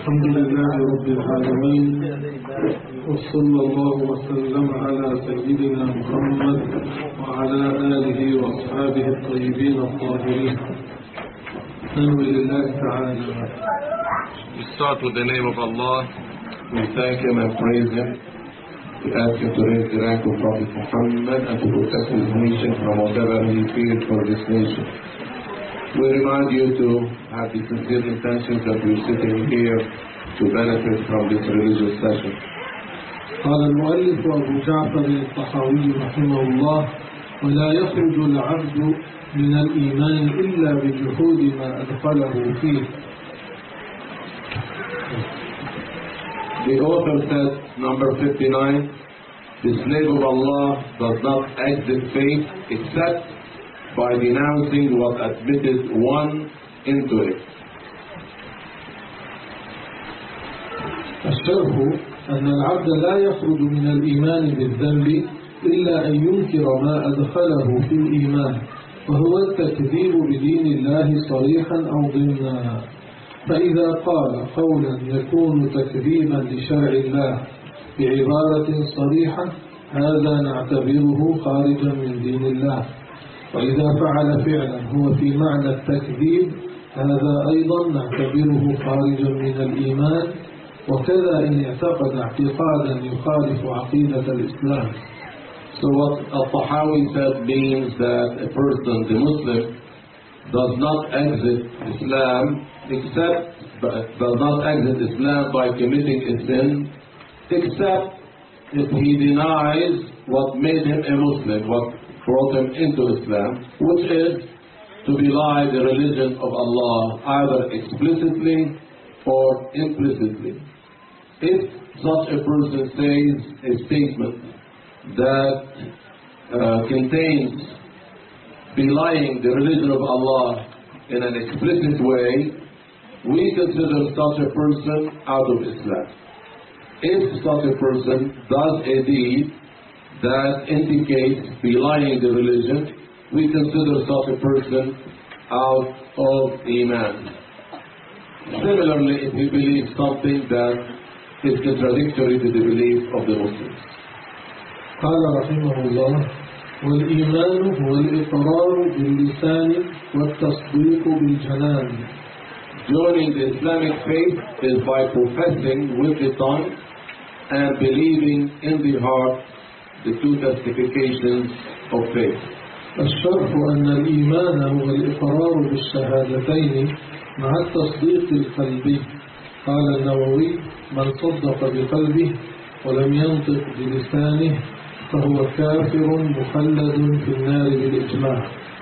الحمد لله رب العالمين، وصلى الله وسلم على سيدنا محمد وعلى آله وأصحابه الطيبين الطاهرين. ننوي لله تعالى. We start with the name of Allah. We thank Him and praise Him. We ask Him to raise the rank of Prophet Muhammad and to protect His nation from whatever He feared for this nation. We remind you to have the sincere intentions that we're sitting here to benefit from this religious session. قال المؤلف أبو جعفر الطحاوي رحمه الله: ولا يخرج العبد من الإيمان إلا بجحود ما أدخله فيه. The author said, number 59, the slave of Allah does not exit faith except by denouncing what admitted one into it. الشرح أن العبد لا يخرج من الإيمان بالذنب إلا أن ينكر ما أدخله في الإيمان، وهو التكذيب بدين الله صريحا أو ضمنا. فإذا قال قولا يكون تكذيبا لشرع الله بعبارة صريحة، هذا نعتبره خارجا من دين الله. وإذا فعل فعلا هو في معنى التكذيب، هذا أيضا نعتبره خارجا من الإيمان، وكذا إن اعتقد اعتقادا يخالف عقيدة الإسلام. So what Al-Tahawi said means that a person, the Muslim, does not exit Islam by committing a sin, except if he denies what made him a Muslim, what brought him into Islam, which is to belie the religion of Allah, either explicitly or implicitly. If such a person says a statement that contains belying the religion of Allah in an explicit way, we consider such a person out of Islam. If such a person does a deed that indicates belying the religion, we consider such a person out of Iman. Similarly, if he believes something that is contradictory to the belief of the Muslims. قال رحمه الله: والإيمان هو الإقرار باللسان والتصديق بالجنان. Joining the Islamic faith is by professing with the tongue and believing in the heart the two testifications of faith. الشرح أن الإيمان هو الإقرار بالشهادتين مع التصديق القلبي. قال النووي: من صدق بقلبه ولم ينطق بلسانه فهو كافر مخلد في النار بالإجماع.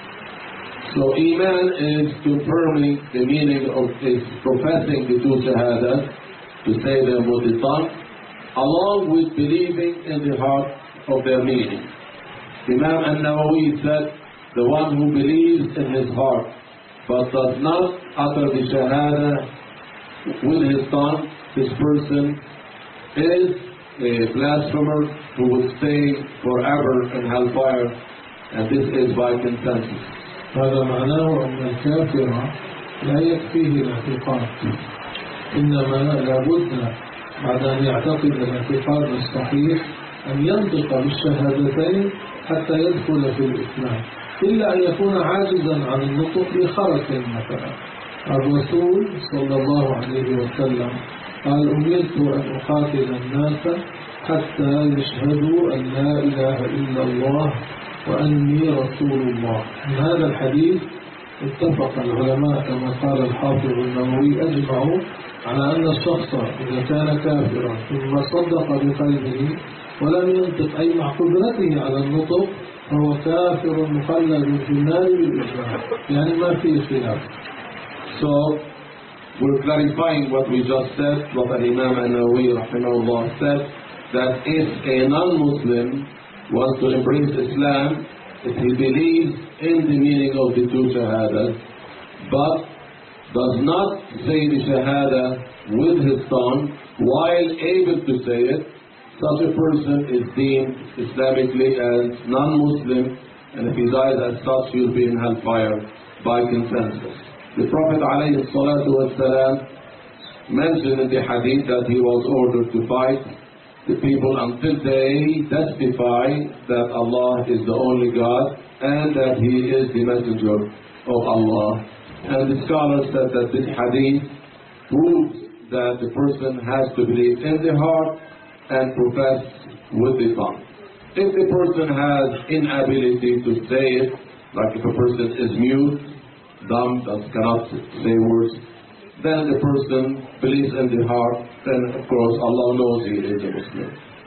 So Iman is confirming the meaning of is professing the two shahadas, to say them with the tongue, along with believing in the heart of their meaning. Imam al-Nawawi said, the one who believes in his heart but does not utter the shahada with his tongue, this person is a blasphemer who will stay forever in hellfire, and this is by consensus. هذا معناه أن الكافر لا يكفيه الاعتقاد، إنما لابد بعد أن يعتقد الاعتقاد الصحيح أن ينطق بالشهادتين حتى يدخل في الإسلام، إلا أن يكون عاجزا عن النطق بخرس مثلا. الرسول صلى الله عليه وسلم قال: أمرت أن أقاتل الناس حتى يشهدوا أن لا إله إلا الله وأني رسول الله. من هذا الحديث اتفق العلماء كما قال الحافظ النووي أجمعوا على أن الشخص إذا كان كافرا ثم صدق بقلبه ولم ينطق أي مع قدرته على النطق فهو كافر مخلد في النار بالإجماع، يعني ما فيه خلاف. So we're clarifying what we just said, what Imam al-Nawawi rahimahullah said, that if a non-Muslim wants to embrace Islam, if he believes in the meaning of the two shahadas, but does not say the shahada with his tongue while able to say it, such a person is deemed Islamically as non-Muslim, and if he dies as such, he will be in hellfire by consensus. The Prophet ﷺ mentioned in the hadith that he was ordered to fight the people until they testify that Allah is the only God and that He is the messenger of Allah. And the scholars said that this hadith proves that the person has to believe in the heart and profess with the tongue. If the person has inability to say it, like if a person is mute, dumb, that cannot say words, then the person believes in the heart, then of course Allah knows he is a Muslim.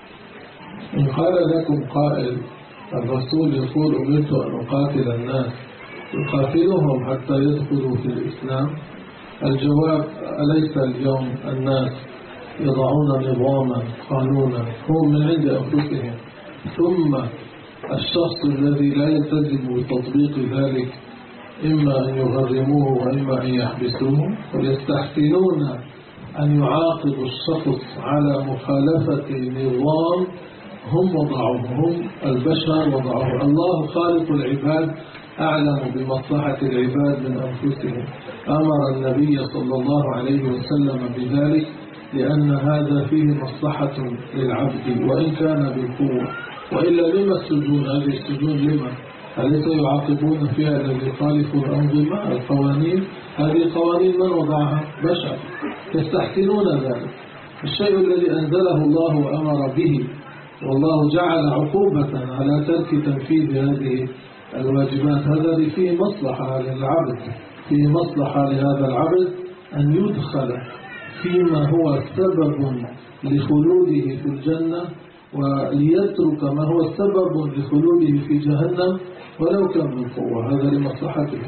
إن قال لكم قائل الرسول يقول أمرت أن أقاتل الناس يقاتلهم حتى يدخلوا في الإسلام. الجواب: أليس اليوم الناس يضعون نظاما قانونا هم من عند أنفسهم، ثم الشخص الذي لا يلتزم بتطبيق ذلك إما أن يغرموه وإما أن يحبسوه، ويستحسنون أن يعاقبوا الشخص على مخالفة نظام هم وضعوه، هم البشر وضعوه. الله خالق العباد أعلم بمصلحة العباد من أنفسهم، أمر النبي صلى الله عليه وسلم بذلك لأن هذا فيه مصلحة للعبد وإن كان بالقوة. وإلا لما السجون؟ هذه السجون لما؟ أليس يعاقبون فيها الذي يخالفوا الأنظمة القوانين؟ هذه قوانين من وضعها؟ بشر، يستحسنون ذلك. الشيء الذي أنزله الله وأمر به والله جعل عقوبة على ترك تنفيذ هذه الواجبات، هذا فيه مصلحة للعبد، فيه مصلحة لهذا العبد أن يدخل فيما هو سبب لخلوده في الجنة وليترك ما هو سبب لخلوده في جهنم ولو كان بالقوة، هذا لمصلحته.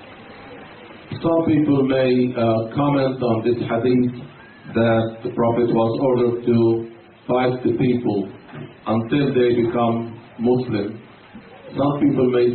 Some people may comment on this hadith that the Prophet was ordered to fight the people until they become Muslim. Some people may,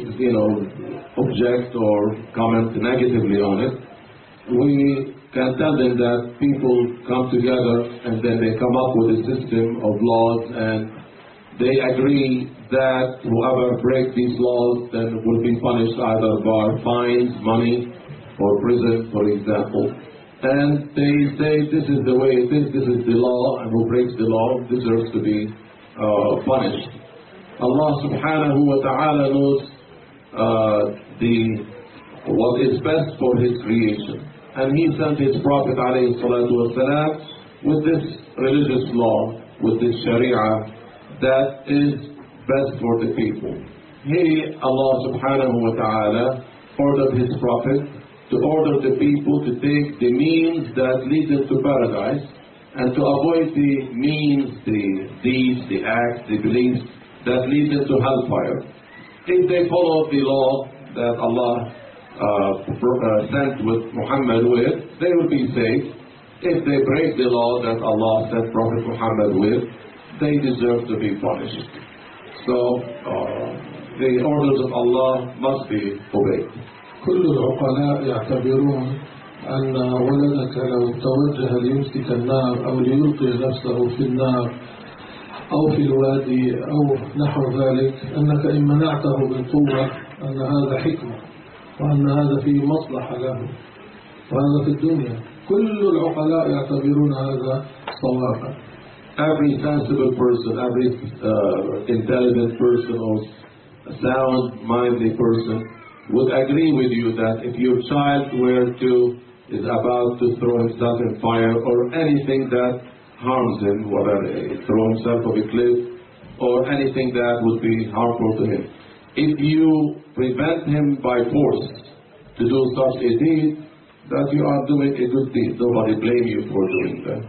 object or comment negatively on it. We can tell them that people come together and then they come up with a system of laws and they agree that whoever breaks these laws then will be punished either by fines, money, or prison, for example. And they say this is the way it is, this is the law, and who breaks the law deserves to be punished. Allah subhanahu wa ta'ala knows what is best for His creation. And He sent His Prophet alayhi salatu wasalam with this religious law, with this sharia that is best for the people. He, Allah subhanahu wa ta'ala, ordered His Prophet to order the people to take the means that lead them to paradise and to avoid the means, the deeds, the acts, the beliefs that lead them to hellfire. If they follow the law that Allah sent with Muhammad with, they will be saved. If they break the law that Allah sent Prophet Muhammad with, they deserve to be punished. So the orders of Allah must be obeyed. كل العقلاء يعتبرون أن ولدك لو توجه ليمسك النار أو ليلقي نفسه في النار أو في الوادي أو نحو ذلك، أنك إن منعته بالقوة أن هذا حكمة وأن هذا فيه مصلحة له، وهذا في الدنيا. كل العقلاء يعتبرون هذا صوابا. Every sensible person, every intelligent person or sound-minded person would agree with you that if your child is about to throw himself in fire or anything that harms him, whether throw himself off a cliff or anything that would be harmful to him, if you prevent him by force to do such a deed, that you are doing a good deed. Nobody blame you for doing that.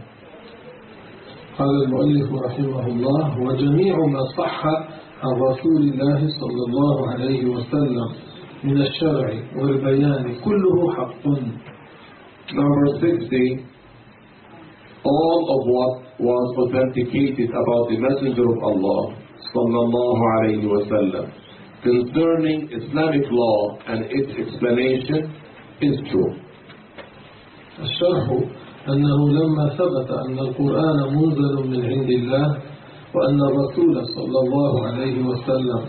قال المؤلف رحمه الله: وجميع ما صح عن رسول الله صلى الله عليه وسلم من الشرع والبيان كله حق. Number 60, all of what was authenticated about the Messenger of Allah sallallahu alayhi wa sallam concerning Islamic law and its explanation is true. الشرح أنه لما ثبت أن القرآن منزل من عند الله وأن الرسول صلى الله عليه وسلم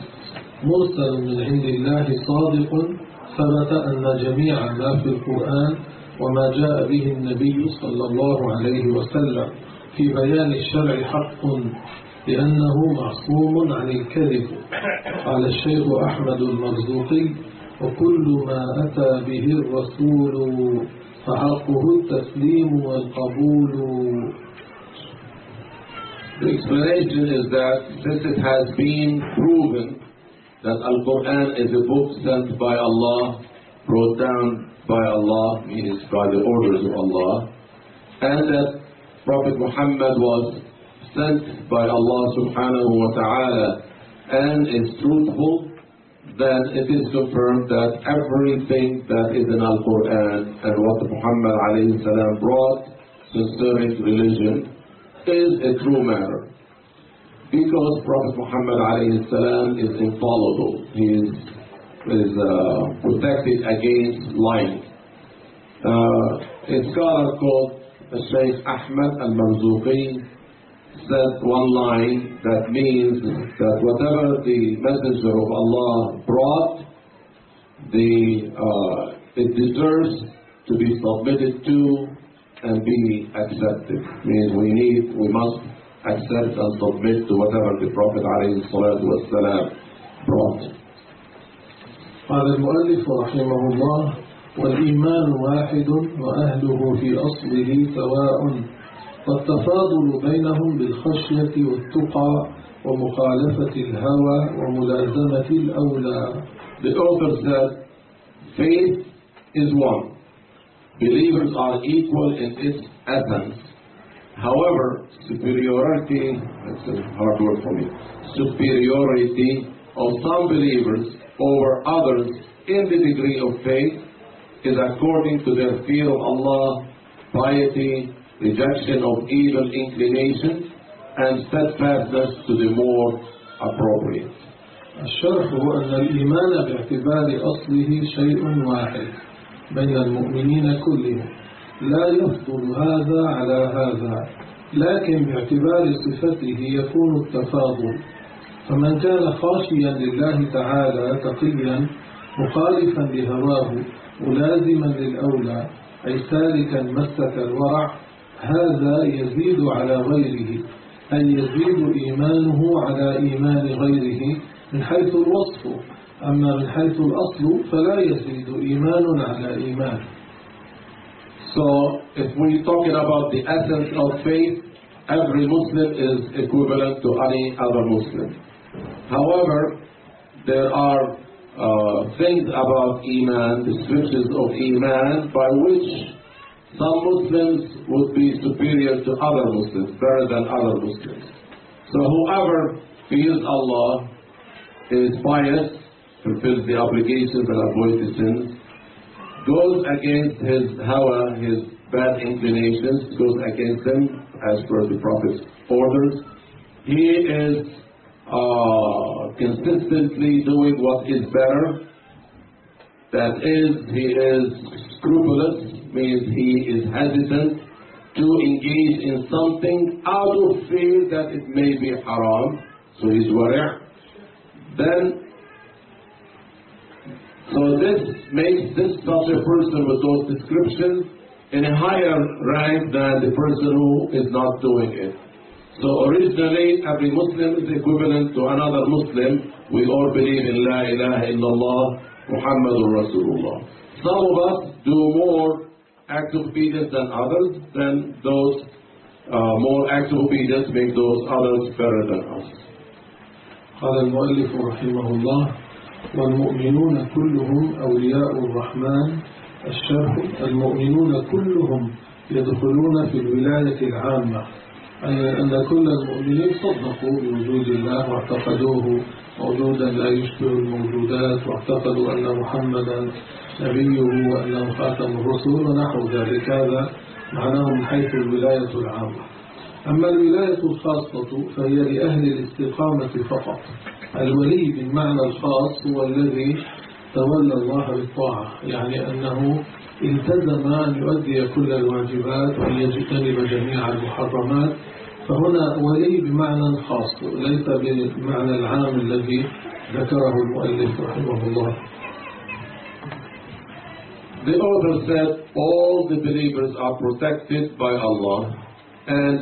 مرسل من عند الله صادق، ثبت أن جميع ما في القرآن وما جاء به النبي صلى الله عليه وسلم في بيان الشرع حق لأنه معصوم عن الكذب. قال الشيخ أحمد المرزوقي: وكل ما أتى به الرسول فحقه التسليم والقبول. The explanation is that since it has been proven that Al-Quran is a book sent by Allah, brought down by Allah, meaning by the orders of Allah, and that Prophet Muhammad was sent by Allah subhanahu wa ta'ala and is truthful, then it is confirmed that everything that is in Al-Quran and what Muhammad alayhi salam brought concerning religion is a true matter. Because Prophet Muhammad alayhi salam is infallible. He is protected against lying. A scholar called Shaykh Ahmad al-Marzuqi said one line that means that whatever the Messenger of Allah brought, it deserves to be submitted to and be accepted. Means we must accept and submit to whatever the Prophet ﷺ brought. قال المؤلف رحمه الله: والإيمان واحد وأهله في أصله سواء، والتفاضل بينهم بالخشية والتقى ومخالفة الهوى وملازمة الأولى. The author said, faith is one. Believers are equal in its essence. However, superiority, that's a hard word for me, superiority of some believers over others in the degree of faith is according to their fear of Allah, piety, rejection of evil inclinations, and steadfastness to the more appropriate. الشرح أن الإيمان باعتبار أصله شيء واحد بين المؤمنين كلهم، لا يفضل هذا على هذا، لكن باعتبار صفته يكون التفاضل. فمن كان خاشيا لله تعالى تقيا مخالفا لهواه ملازما للأولى أي سالكا مسلك الورع، هذا يزيد على غيره، أي يزيد إيمانه على إيمان غيره من حيث الوصف، أما من حيث الأصل فلا يزيد إيمان على إيمان. So, if we talking about the essence of faith, every Muslim is equivalent to any other Muslim. However, there are things about Iman, descriptions of Iman, by which some Muslims would be superior to other Muslims, better than other Muslims. So whoever fears Allah, is pious, fulfills the obligations and avoids the sins, goes against his hawa, his bad inclinations, goes against them as per the Prophet's orders, he is consistently doing what is better. That is, he is scrupulous, means he is hesitant to engage in something out of fear that it may be haram, so he's wari'. So this makes this such a person with those descriptions in a higher rank than the person who is not doing it. So originally, every Muslim is equivalent to another Muslim. We all believe in La ilaha illallah, Muhammadur Rasulullah. Some of us do more acts of obedience than others, then those more acts of obedience make those others better than us. قال المؤلف رحمه الله: والمؤمنون كلهم أولياء الرحمن. الشرح: المؤمنون كلهم يدخلون في الولاية العامة، أي أن كل المؤمنين صدقوا بوجود الله واعتقدوه موجودا لا يشبه الموجودات، واعتقدوا أن محمدا نبيه وأنه خاتم الرسل ونحو ذلك. هذا معناه من حيث الولاية العامة. أما الولاية الخاصة فهي لأهل الاستقامة فقط. الولي بالمعنى الخاص هو الذي تولى الله بالطاعة، يعني أنه التزم أن يؤدي كل الواجبات وأن يجتنب جميع المحرمات، فهنا ولي بمعنى خاص ليس بالمعنى العام الذي ذكره المؤلف رحمه الله. The author said all the believers are protected by Allah, and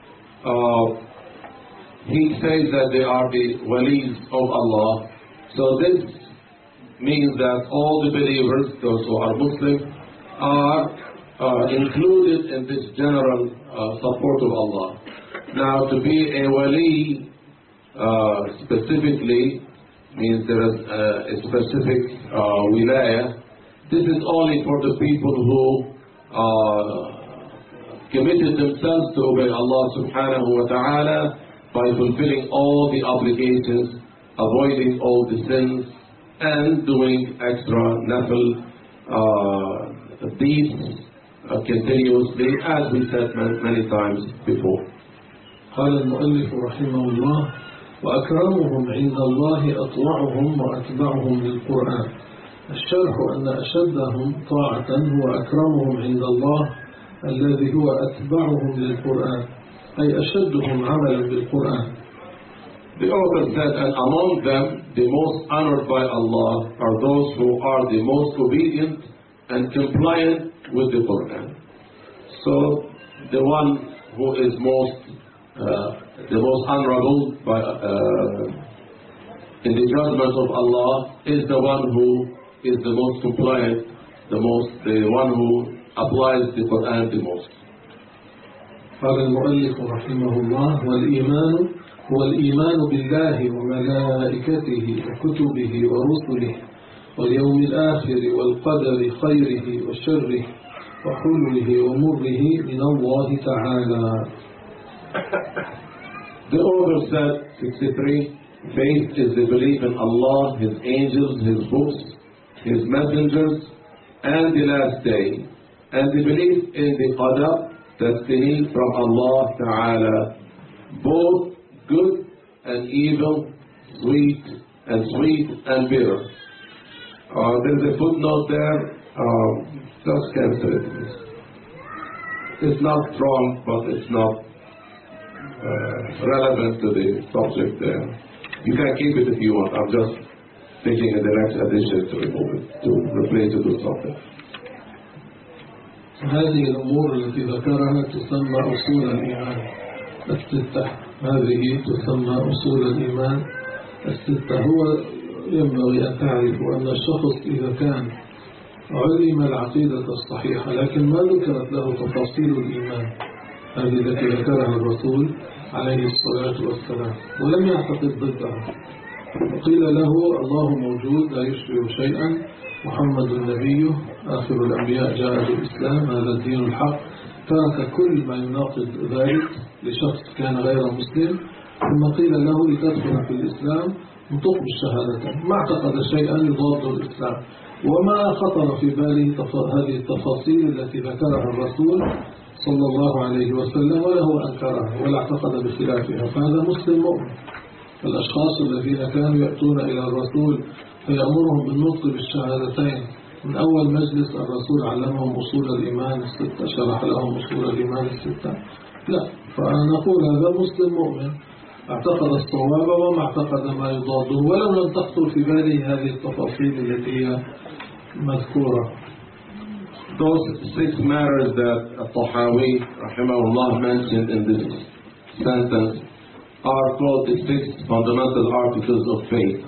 he says that they are the walis of Allah. So this means that all the believers, those who are Muslim, are included in this general support of Allah. Now, to be a wali specifically means there is a specific wilayah. This is only for the people who committed themselves to obey Allah subhanahu wa ta'ala by fulfilling all the obligations, avoiding all the sins, and doing extra nafil deeds continuously, as we said many times before. قال المؤلف رحمه الله: وأكرمهم عند الله أطوعهم وأتبعهم للقرآن. الشرح أن أشدهم طاعة هو أكرمهم عند الله الذي هو أتبعهم للقرآن، أي أشدهم عملا بالقرآن. The author said, and among them the most honored by Allah are those who are the most obedient and compliant with the Quran. So the one who is the most honorable in the judgment of Allah is the one who is the most compliant, the one who applies the Quran the most. قال المؤلف رحمه الله: والإيمان هو الإيمان بالله وملائكته وكتبه ورسله واليوم الآخر والقدر خيره وشره وحلوه ومره من الله تعالى. The author said, 63, faith is the belief in Allah, His angels, His books, His messengers, and the last day, and the belief in the qadar, destiny from Allah Ta'ala, both good and evil, sweet and bitter. There's a footnote there, just cancel it. It's not wrong, but it's not relevant to the subject there. You can keep it if you want. I'm just thinking in the next edition to remove it, to replace it with something. هذه الأمور التي ذكرها تسمى أصول الإيمان الستة. هذه تسمى أصول الإيمان الستة. هو ينبغي أن تعرف أن الشخص إذا كان علم العقيدة الصحيحة لكن ما ذكرت له تفاصيل الإيمان هذه التي ذكرها الرسول عليه الصلاة والسلام ولم يعتقد ضدها، وقيل له الله موجود لا يشبه شيئا، محمد النبي آخر الأنبياء جاء بالإسلام، هذا الدين الحق، ترك كل ما يناقض ذلك لشخص كان غير مسلم، ثم قيل له لتدخل في الإسلام انطق بالشهادة، ما اعتقد شيئا يضاد الإسلام وما خطر في باله هذه التفاصيل التي ذكرها الرسول صلى الله عليه وسلم ولا هو أنكرها ولا اعتقد بخلافها، فهذا مسلم مؤمن. الأشخاص الذين كانوا يأتون إلى الرسول فيأمرهم بالنطق بالشهادتين من أول مجلس الرسول علمهم أصول الإيمان الستة، شرح لهم أصول الإيمان الستة، لا، فنقول هذا مسلم مؤمن اعتقد الصواب وما اعتقد ما يضاده ولو لم تخطر في باله هذه التفاصيل التي هي مذكورة. Those 6 matters that Tahawi rahimahullah mentioned in this sentence are called the 6 fundamental articles of faith.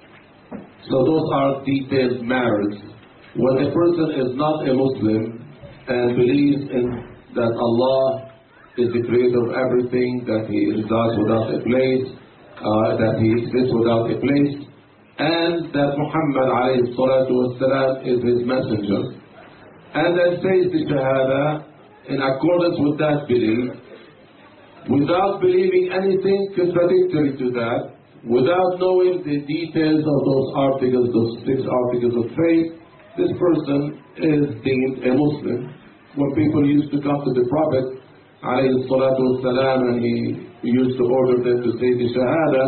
So those are detailed matters. When a person is not a Muslim and believes in that Allah is the creator of everything, that He resides without a place, that He exists without a place, and that Muhammad alayhi salatu wasalam is His messenger, and then says the Shahada in accordance with that belief, without believing anything contradictory to that, without knowing the details of those articles, those 6 articles of faith, this person is deemed a Muslim. When people used to come to the Prophet alayhi salatu wasalam and he used to order them to say the Shahada,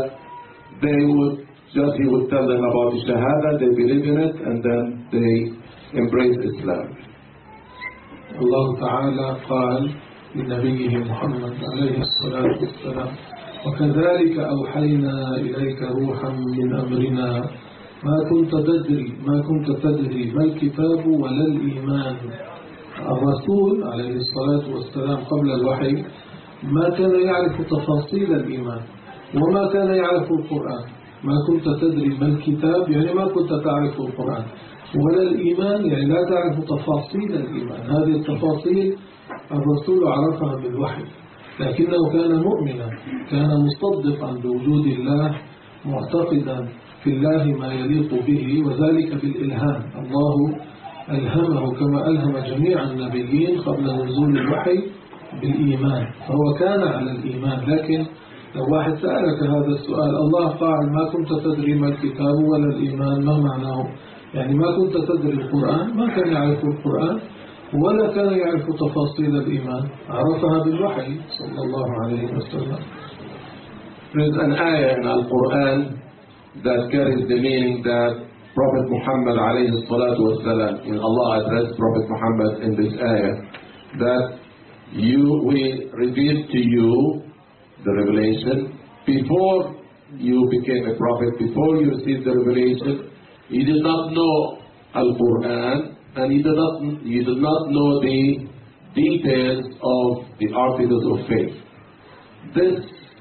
he would tell them about the Shahada, they believe in it, and then they embrace Islam. الله تعالى قال لنبيه محمد عليه الصلاة والسلام: وكذلك أوحينا إليك روحا من أمرنا ما كنت تدري ما الكتاب ولا الإيمان. الرسول عليه الصلاة والسلام قبل الوحي ما كان يعرف تفاصيل الإيمان وما كان يعرف القرآن. ما كنت تدري ما الكتاب يعني ما كنت تعرف القرآن، ولا الإيمان يعني لا تعرف تفاصيل الإيمان. هذه التفاصيل الرسول عرفها بالوحي، لكنه كان مؤمنا، كان مصدقا بوجود الله، معتقدا في الله ما يليق به، وذلك بالإلهام. الله ألهمه كما ألهم جميع النبيين قبل نزول الوحي بالإيمان، فهو كان على الإيمان. لكن لو واحد سألك هذا السؤال، الله قال ما كنت تدري ما الكتاب ولا الإيمان، ما معناه؟ يعني ما كنت تدري القرآن، ما كان يعرف القرآن ولا كان يعرف تفاصيل الإيمان، عرفها بالوحي صلى الله عليه وسلم. There is an ayah in Al-Quran that carries the meaning that Prophet Muhammad alayhi salatu wasalam, in Allah addressed Prophet Muhammad in this ayah, that we revealed to you the revelation before you became a prophet, before you received the revelation. You did not know Al-Quran, and you did not know the details of the articles of faith. This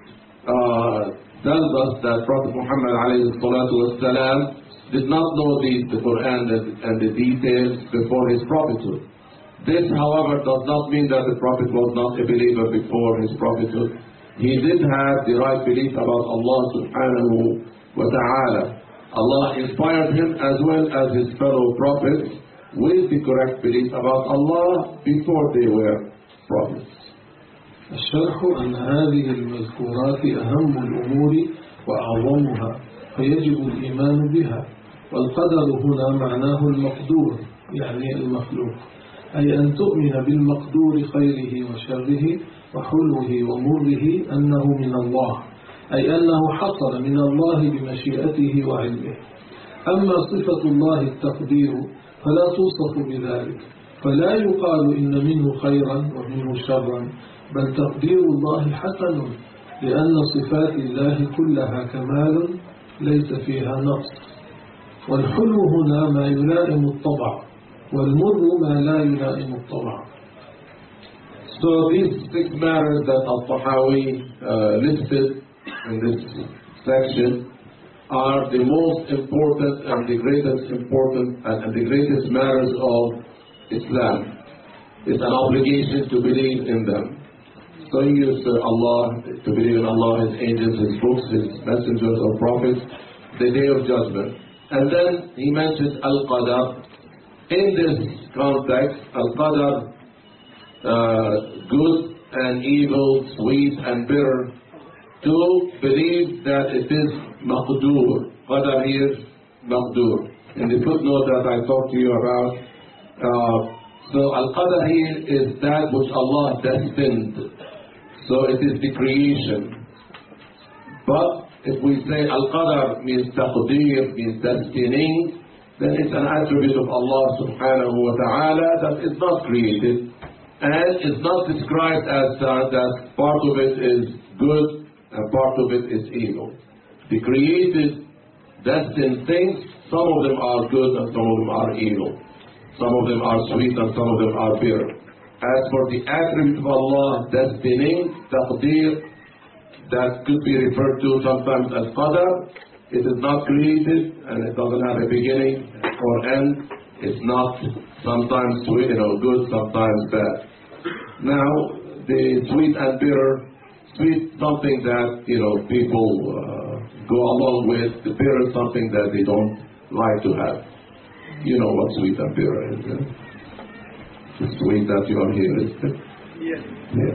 tells us that Prophet Muhammad alayhi salatu wasalam did not know the Quran and the details before his prophethood. This, however, does not mean that the Prophet was not a believer before his prophethood. He did have the right belief about Allah subhanahu wa ta'ala. Allah inspired him as well as his fellow prophets with the correct belief about Allah before they were prophets. الشرح أن هذه المذكورات أهم الأمور وأعظمها، فيجب الإيمان بها. والقدر هنا معناه المقدور، يعني المخلوق، أي أن تؤمن بالمقدور خيره وشره وحلوه ومره أنه من الله، أي أنه حصل من الله بمشيئته وعلمه. أما صفة الله التقدير فلا توصف بذلك، فلا يقال إن منه خيرا ومنه شرا، بل تقدير الله حسن، لأن صفات الله كلها كمال ليس فيها نقص. والحلو هنا ما يلائم الطبع، والمر ما لا يلائم الطبع. So these 6 matters that Al-Tahawi listed in this section are the most important and the greatest matters of Islam. It's an obligation to believe in them. So you serve Allah, to believe in Allah, His angels, His books, His messengers or prophets, the Day of Judgment. And then he mentions Al-Qadar. In this context, Al-Qadar, good and evil, sweet and bitter, to believe that it is Maqdur. Qadar here, Maqdur. In the footnote that I talked to you about, so Al-Qadar here is that which Allah destined. So it is the creation. But if we say Al-Qadar means Taqdeer, means destining, then it's an attribute of Allah subhanahu wa ta'ala that is not created and is not described as that part of it is good and part of it is evil. The created, destined things, some of them are good and some of them are evil. Some of them are sweet and some of them are bitter. As for the attribute of Allah, destining, taqdeer, that could be referred to sometimes as qadar. It is not created and it doesn't have a beginning or end. It's not sometimes sweet, good, sometimes bad. Now, the sweet and bitter, sweet something that people go along with. The bitter is something that they don't like to have. You know what sweet and bitter is. The sweet that you are here is it? Yes. Yeah.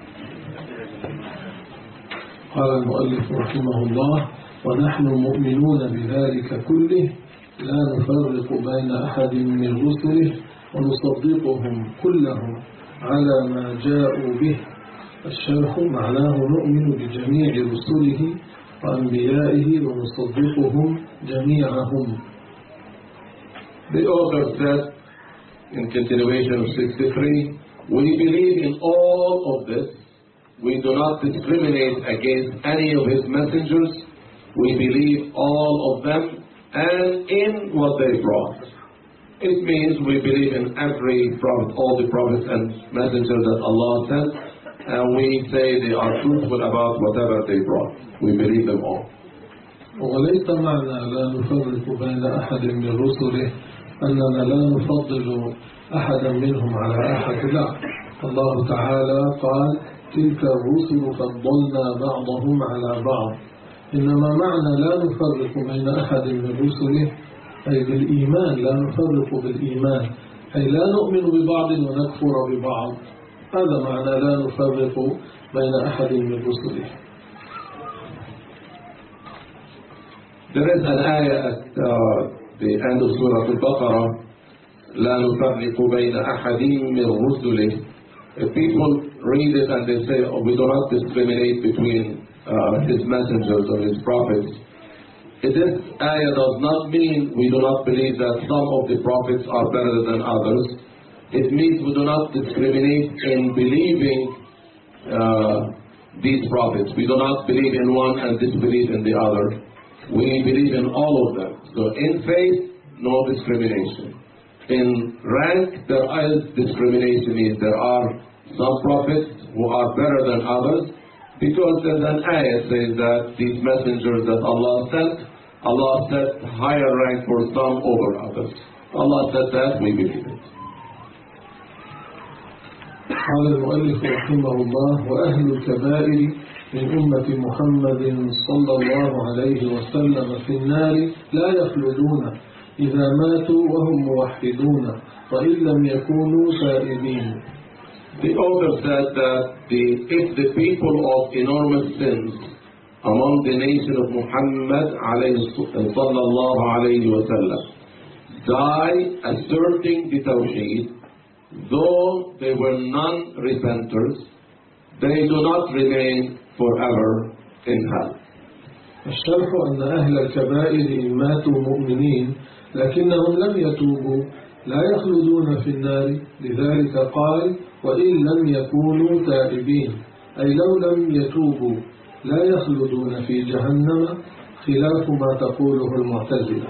قال المؤلف رحمه الله: ونحن مؤمنون بذلك كله لا نفرق بين أحد من رسله ونصدقهم كلهم على ما جاءوا به. الشرح معناه نؤمن بجميع رسله وأنبيائه ونصدقهم جميعهم. The author said in continuation of 63, we believe in all of this. We do not discriminate against any of his messengers. We believe all of them and in what they brought. It means we believe in every prophet, all the prophets and messengers that Allah sent, and we say they are truthful about whatever they brought. We believe them all. وليس معنى لا نفرق بين أحد من رسله أننا لا نفضل أحدا منهم على أحد، لا. الله تعالى قال تلك الرسل فضلنا بعضهم على بعض، إنما معنى لا نفرق بين أحد من رسله أي بالإيمان، لا نفرق بالإيمان أي لا نؤمن ببعض ونكفر ببعض. هذا معنى لا نفرق بين أحد من رسله. There is an ayah at the end of Surah Al-Baqarah, لا نفرق بين أحد من رسله. If people read it and they say, oh, we do not discriminate between his messengers or his prophets, this ayah does not mean we do not believe that some of the prophets are better than others. It means we do not discriminate in believing these prophets. We do not believe in one and disbelieve in the other. We believe in all of them. So in faith, no discrimination. In rank, there is discrimination. There are some prophets who are better than others, because there's an ayah says that these messengers that Allah set higher rank for some over others. Allah said that, we believe it. قال المؤلف رحمه الله: وأهل الكبائر من أمة محمد صلى الله عليه وسلم في النار لا يخلدون إذا ماتوا وهم موحدون وإن لم يكونوا تائبين. The author said that if the people of enormous sins among the nation of Muhammad sallallahu alayhi wa sallam die asserting the Tawheed, though they were non-repenters, they do not remain forever in hell. الشرح أن أهل الكبائر إن ماتوا مؤمنين لكنهم لم يتوبوا لا يخلدون في النار، لذلك قال وإن لم يكونوا تائبين، أي لو لم يتوبوا لا يخلدون في جهنم، خلاف ما تقوله المعتزلة.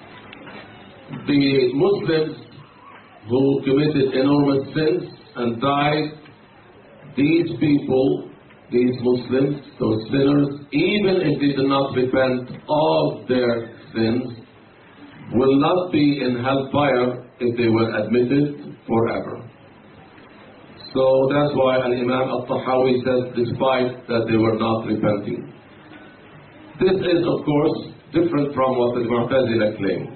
The Muslims who committed enormous sins and died, these people, these Muslims, those sinners, even if they do not repent of their sins, will not be in hellfire if they were admitted forever. So that's why Al-Imam Al-Tahawi says, despite that they were not repenting. This is, of course, different from what the Mu'tazila claim.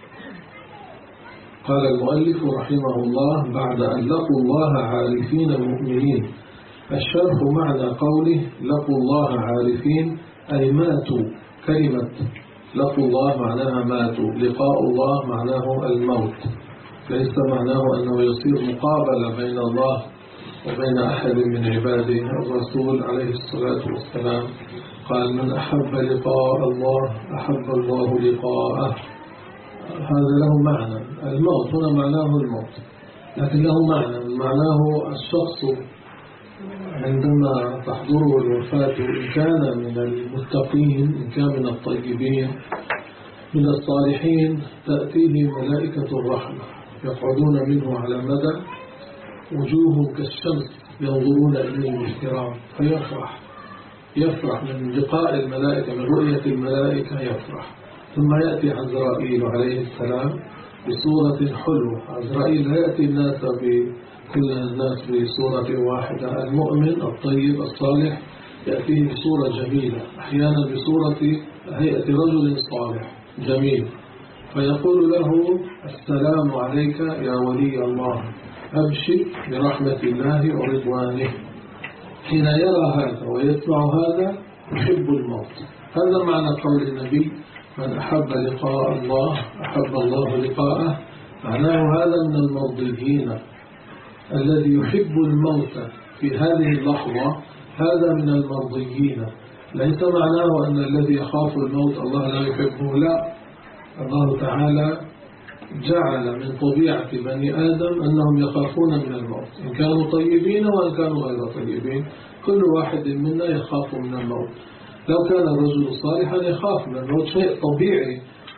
قال المؤلف رحمه الله: بعد أن لقوا الله عارفين مؤمنين. الشرح معنى قوله لقوا الله عارفين أي ماتوا. كلمة لقوا الله معناها ماتوا، لقاء الله معناه الموت، ليس معناه أنه يصير مقابلة بين الله وبين أحد من عباده. الرسول عليه الصلاة والسلام قال من أحب لقاء الله أحب الله لقاءه. هذا له معنى. الموت هنا معناه الموت، لكن له معناه الشخص عندما تحضره الوفاة إن كان من المتقين، إن كان من الطيبين من الصالحين، تأتيه ملائكة الرحمة يقعدون منه على مدى، وجوه كالشمس ينظرون إليه باحترام، يفرح من لقاء الملائكة، من رؤية الملائكة يفرح. ثم يأتي عزرائيل عليه السلام بصورة حلوة. عزرائيل لا يأتي كل الناس بصورة واحدة. المؤمن الطيب الصالح يأتيه بصورة جميلة، أحيانا بصورة هيئة رجل صالح جميل، فيقول له السلام عليك يا ولي الله، أبشر برحمة الله ورضوانه. حين يرى هذا ويسمع هذا يحب الموت. هذا معنى قول النبي من أحب لقاء الله أحب الله لقاءه. معناه هذا من المرضيين، الذي يحب الموت في هذه اللحظة هذا من المرضيين. ليس معناه أن الذي يخاف الموت الله لا يحبه، لا. الله تعالى جعل من طبيعة بني آدم أنهم يخافون من الموت، إن كانوا طيبين وإن كانوا غير طيبين. كل واحد منا يخاف من الموت. لو كان الرجل صالحا يخاف من الموت، شيء طبيعي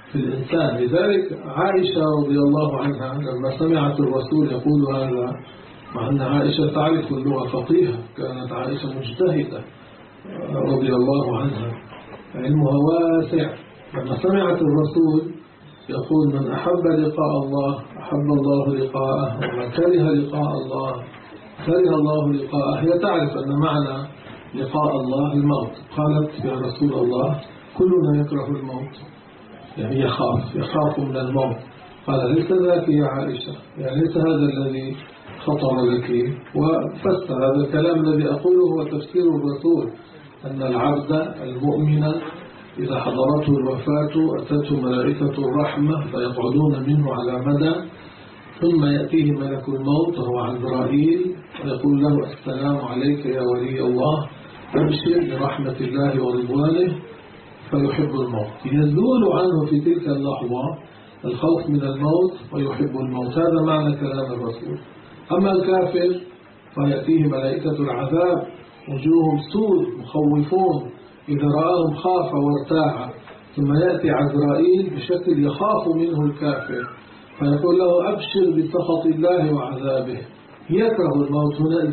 في الإنسان. لذلك عائشة رضي الله عنها لما سمعت الرسول يقول هذا، مع أن عائشة تعرف اللغة فقيهة، كانت عائشة مجتهدة رضي الله عنها، علمها واسع، لما سمعت الرسول يقول من أحب لقاء الله أحب الله لقاءه، ومن كره لقاء الله كره الله لقاءه، هي تعرف أن معنى لقاء الله الموت. قالت يا رسول الله كلنا يكره الموت، يعني يخاف من الموت. قال ليس ذاك يا عائشة، يعني ليس هذا الذي خطر لك. وفسر هذا الكلام الذي أقوله هو تفسير الرسول، أن العبد المؤمن إذا حضرته الوفاة أتته ملائكة الرحمة فيقعدون منه على مدى، ثم يأتيه ملك الموت وهو عزرائيل ويقول له السلام عليك يا ولي الله، أبشر برحمة الله ورضوانه، فيحب الموت. يزول عنه في تلك اللحظة الخوف من الموت ويحب الموت. هذا معنى كلام الرسول. أما الكافر فيأتيه ملائكة العذاب وجوههم سود مخوفون، إذا رآهم خاف وارتاع، ثم يأتي عزرائيل بشكل يخاف منه الكافر فيقول له أبشر بسخط الله وعذابه. يكره الموت هنا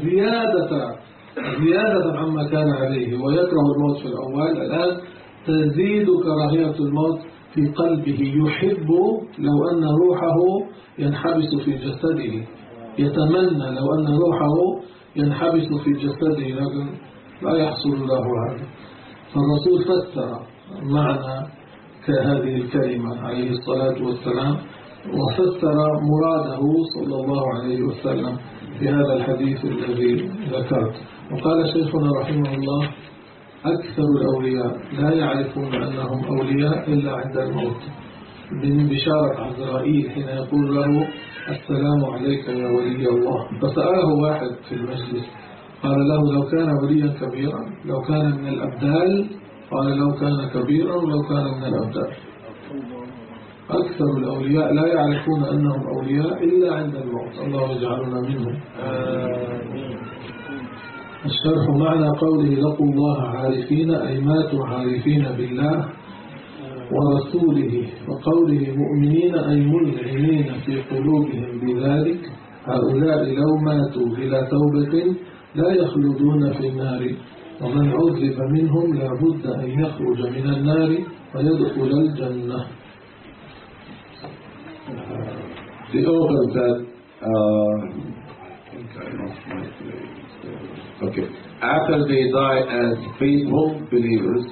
زيادة عما كان عليه، ويكره الموت في الأول، الآن تزيد كراهية الموت في قلبه، يحب لو أن روحه ينحبس في جسده، يتمنى لو أن روحه ينحبس في جسده، لكن لا يحصل له هذا. فالرسول فسر معنى هذه الكلمة عليه الصلاة والسلام، وفسر مراده صلى الله عليه وسلم في هذا الحديث الذي ذكرت. وقال شيخنا رحمه الله أكثر الأولياء لا يعرفون أنهم أولياء إلا عند الموت، من بشارة عزرائيل حين يقول له السلام عليك يا ولي الله. فسأله واحد في المجلس قال له لو كان وليا كبيرا لو كان من الأبدال؟ قال لو كان كبيرا ولو كان من الأبدال. أكثر الأولياء لا يعرفون أنهم أولياء إلا عند الموت، الله يجعلنا منهم. الشرح معنى قوله لقوا الله عارفين أي ماتوا عارفين بالله ورسوله، وقوله مؤمنين أي مذعنين في قلوبهم بذلك، هؤلاء لو ماتوا بلا توبة لا يخلدون في النار، ومن عذب منهم لا بد أن يخرج من النار ويدخل الجنة. The author said, okay, after they die as faithful believers,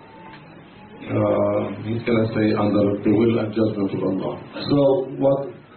he's going to say under the will and judgment of Allah. So what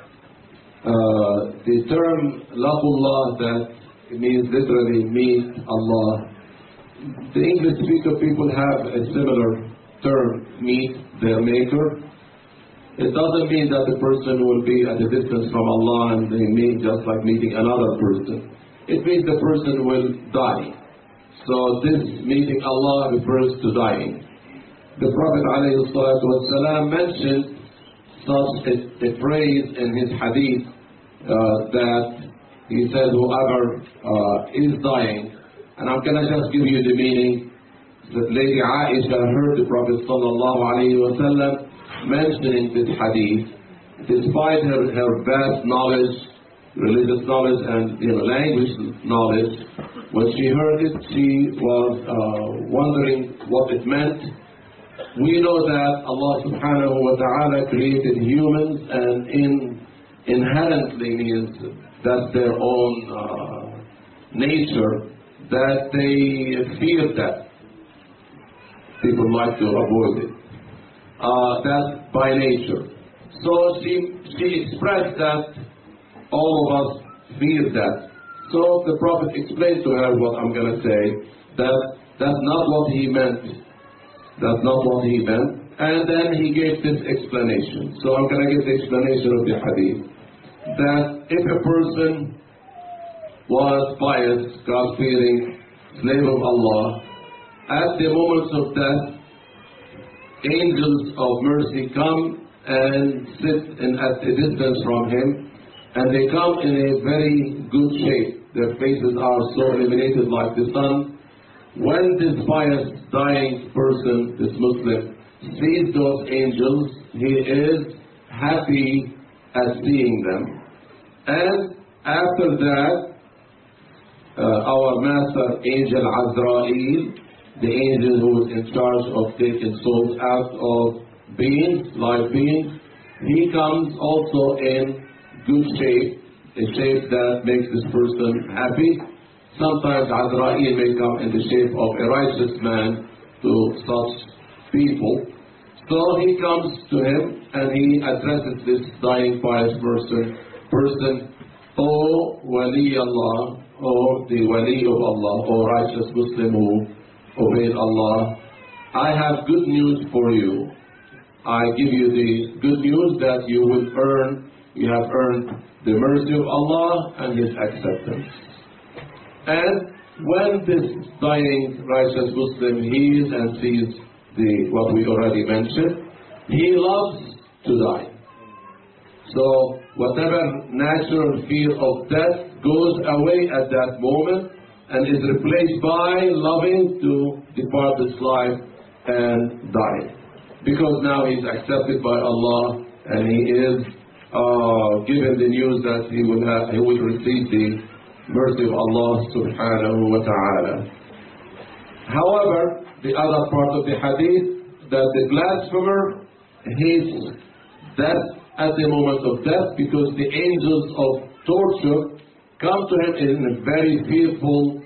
the term laqullah, that it means literally meet Allah. The English speaker people have a similar term, meet their maker. It doesn't mean that the person will be at a distance from Allah and they meet just like meeting another person. It means the person will die. So this meeting Allah refers to dying. The Prophet ﷺ mentioned such a phrase in his hadith that he said whoever is dying, and I'm going to just give you the meaning. That Lady Aisha heard the Prophet ﷺ mentioning this hadith, despite her vast knowledge, religious knowledge and language knowledge. When she heard it, she was wondering what it meant. We know that Allah subhanahu wa ta'ala created humans, and inherently means that's their own nature, that they fear death. People like to avoid it. That's by nature. So she expressed that all of us fear that. So the Prophet explained to her what I'm going to say, that that's not what he meant. That's not what he meant. And then he gave this explanation. So I'm going to give the explanation of the hadith. That if a person was pious, God-fearing, slave of Allah, at the moments of death, angels of mercy come and sit at a distance from him, and they come in a very good shape. Their faces are so illuminated like the sun. When this pious dying person, this Muslim, sees those angels, he is happy at seeing them. And after that, our master angel Azrael, the angel who is in charge of taking souls out of beings, live beings, he comes also in good shape, a shape that makes this person happy. Sometimes Azrael may come in the shape of a righteous man to such people. So he comes to him and he addresses this dying pious person, O Wali Allah, O the Wali of Allah, O righteous Muslim who obeyed Allah, I have good news for you. I give you the good news that you have earned the mercy of Allah and His acceptance. And when this dying righteous Muslim hears and sees what we already mentioned, he loves to die. So whatever natural fear of death goes away at that moment and is replaced by loving to depart this life and die. Because now he's accepted by Allah and he is given the news that he will receive the mercy of Allah subhanahu wa ta'ala. However, the other part of the hadith, that the blasphemer hates death at the moment of death because the angels of torture come to him in a very fearful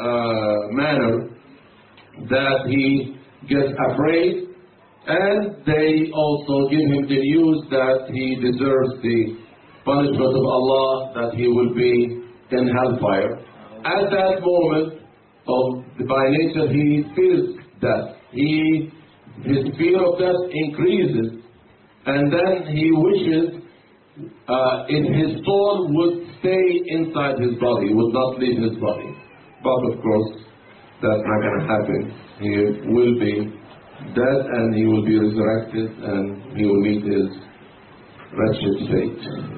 manner that he gets afraid, and they also give him the news that he deserves the punishment of Allah, that he will be in hellfire. At that moment, by nature, he fears death. His fear of death increases, and then he wishes if his soul would stay inside his body, would not leave his body. But of course, that's not going to happen. He will be dead and he will be resurrected and he will meet his wretched fate.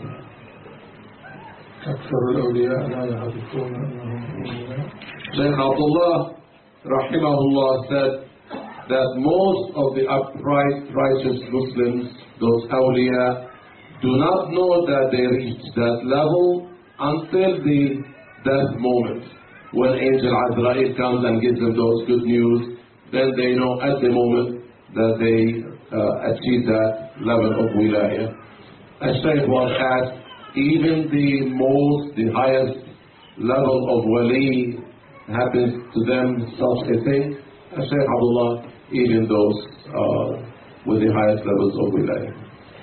أكثر الأولياء لا يعرفون أنهم أولياء. Shaykh Abdullah rahimahullah said that most of the upright, righteous Muslims, those awliya, do not know that they reach that level until the death moment. When Angel Azrael comes and gives them those good news, then they know at the moment that they achieve that level of wilayah. As Shaykh was asked, even the highest level of wali happens to them such a thing. As Shaykh Abdullah, even those with the highest levels of wilayah.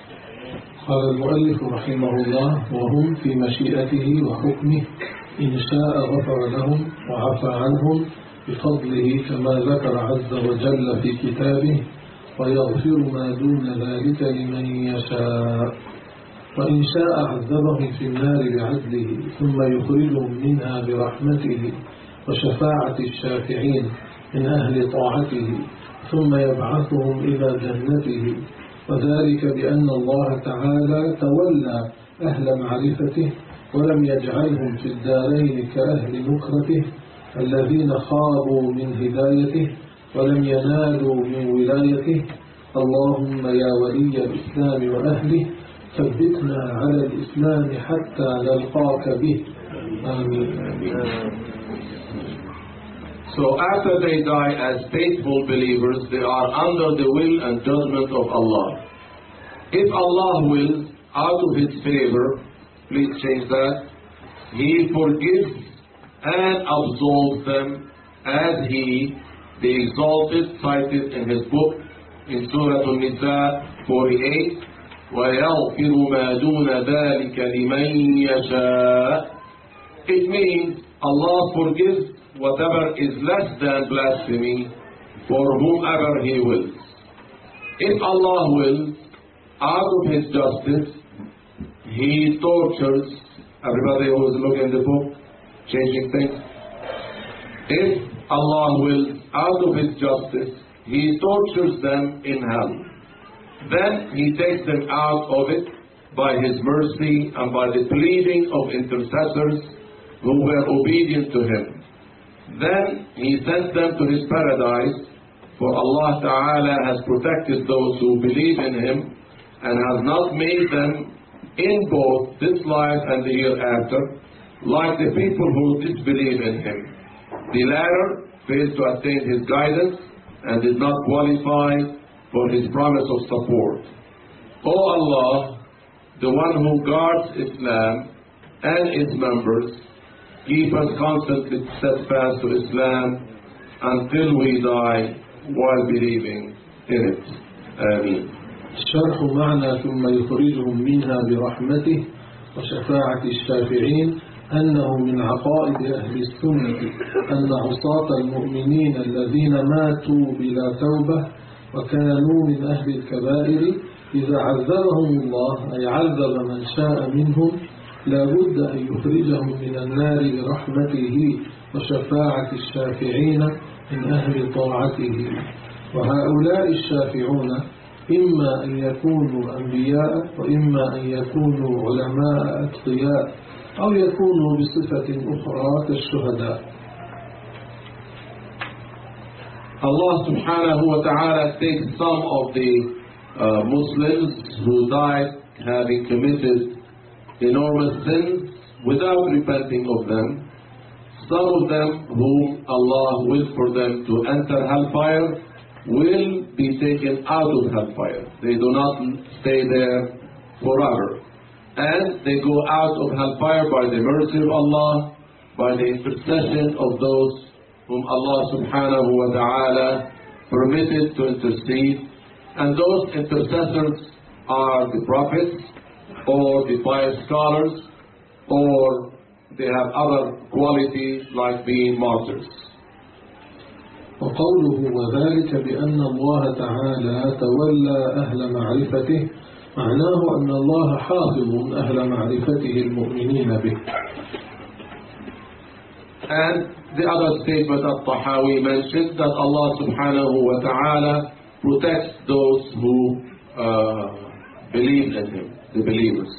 قال المؤلف رحمه الله وهم في مشيئته وحكمه إن شاء غفر لهم وعفى عنهم بفضله كما ذكر عز وجل في كتابه ويغفر ما دون ذلك لمن يشاء وإن شاء عذبهم في النار بعدله ثم يخرجهم منها برحمته وشفاعة الشافعين من أهل طاعته ثم يبعثهم إلى جنته وذلك بأن الله تعالى تولى أهل معرفته ولم يجعلهم في الدارين كأهل نكرته الذين خابوا من هدايته ولم ينالوا من ولايته. اللهم يا ولي الإسلام وأهله ثبتنا على الإسلام حتى نلقاك به. آمين. So after they die as faithful believers, they are under the will and judgment of Allah. If Allah wills, out of His favor, please change that, He forgives and absolves them as He, the Exalted, cited in His book, in Surah An-Nisa 48, وَيَغْفِرُ مَا دُونَ ذَلِكَ لِمَنْ يَشَاءُ. It means Allah forgives whatever is less than blasphemy for whomever He wills. If Allah wills, out of His justice, He tortures everybody who is looking at the book, changing things. If Allah wills, out of His justice, He tortures them in hell. Then He takes them out of it by His mercy and by the pleading of intercessors who were obedient to Him. Then He sends them to His paradise, for Allah Ta'ala has protected those who believe in Him and has not made them in both this life and the hereafter, like the people who disbelieve in him. The latter failed to attain his guidance and did not qualify for his promise of support. O Allah, the one who guards Islam and its members, keep us constantly steadfast to Islam until we die while believing in it. Ameen. شرح معنى ثم يخرجهم منها برحمته وشفاعة الشافعين أنه من عقائد أهل السنة أن عصاة المؤمنين الذين ماتوا بلا توبة وكانوا من أهل الكبائر إذا عذبهم الله أي عذب من شاء منهم لا بد أن يخرجهم من النار برحمته وشفاعة الشافعين من أهل طاعته. وهؤلاء الشافعون إما أن يكونوا أنبياء وإما أن يكونوا علماء أتقياء أو يكونوا بصفة أخرى كالشهداء. Allah subhanahu wa ta'ala takes some of the Muslims who died having committed enormous sins without repenting of them. Some of them whom Allah willed for them to enter hellfire will be taken out of hellfire. They do not stay there forever. And they go out of hellfire by the mercy of Allah, by the intercession of those whom Allah subhanahu wa ta'ala permitted to intercede. And those intercessors are the prophets, or the pious scholars, or they have other qualities like being martyrs. وقوله وذلك بأن الله تعالى تولى أهل معرفته معناه أن الله حافظ أهل معرفته المؤمنين به. And the other statement that Tahawi mentioned, that Allah subhanahu wa ta'ala protects those who believe in him, the believers.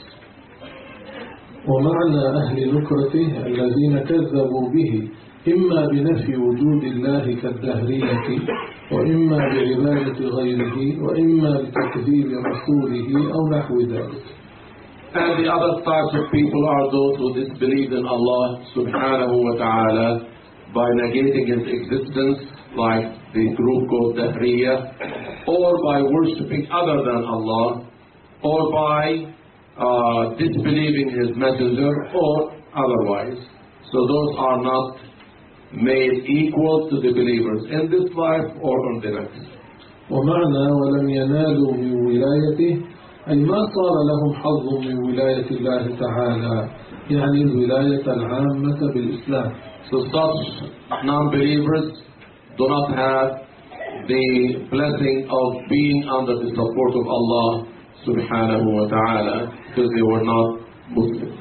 ومعنى أهل نكرته الذين كذبوا به إما بنفي وجود الله كالدهرية وإما بعبادة غيره وإما بتكذيب رسوله أو نحو ذلك. And the other types of people are those who disbelieve in Allah subhanahu wa ta'ala by negating his existence, like the group called Dahriya, or by worshipping other than Allah, or by disbelieving his messenger, or otherwise. So those are not made equal to the believers in this life or on the next. ومعنى ولم ينالوا من ولايته أي ما صار لهم حظ من ولاية الله تعالى يعني الولاية العامة بالإسلام. So such non-believers do not have the blessing of being under the support of Allah subhanahu wa ta'ala because they were not Muslims.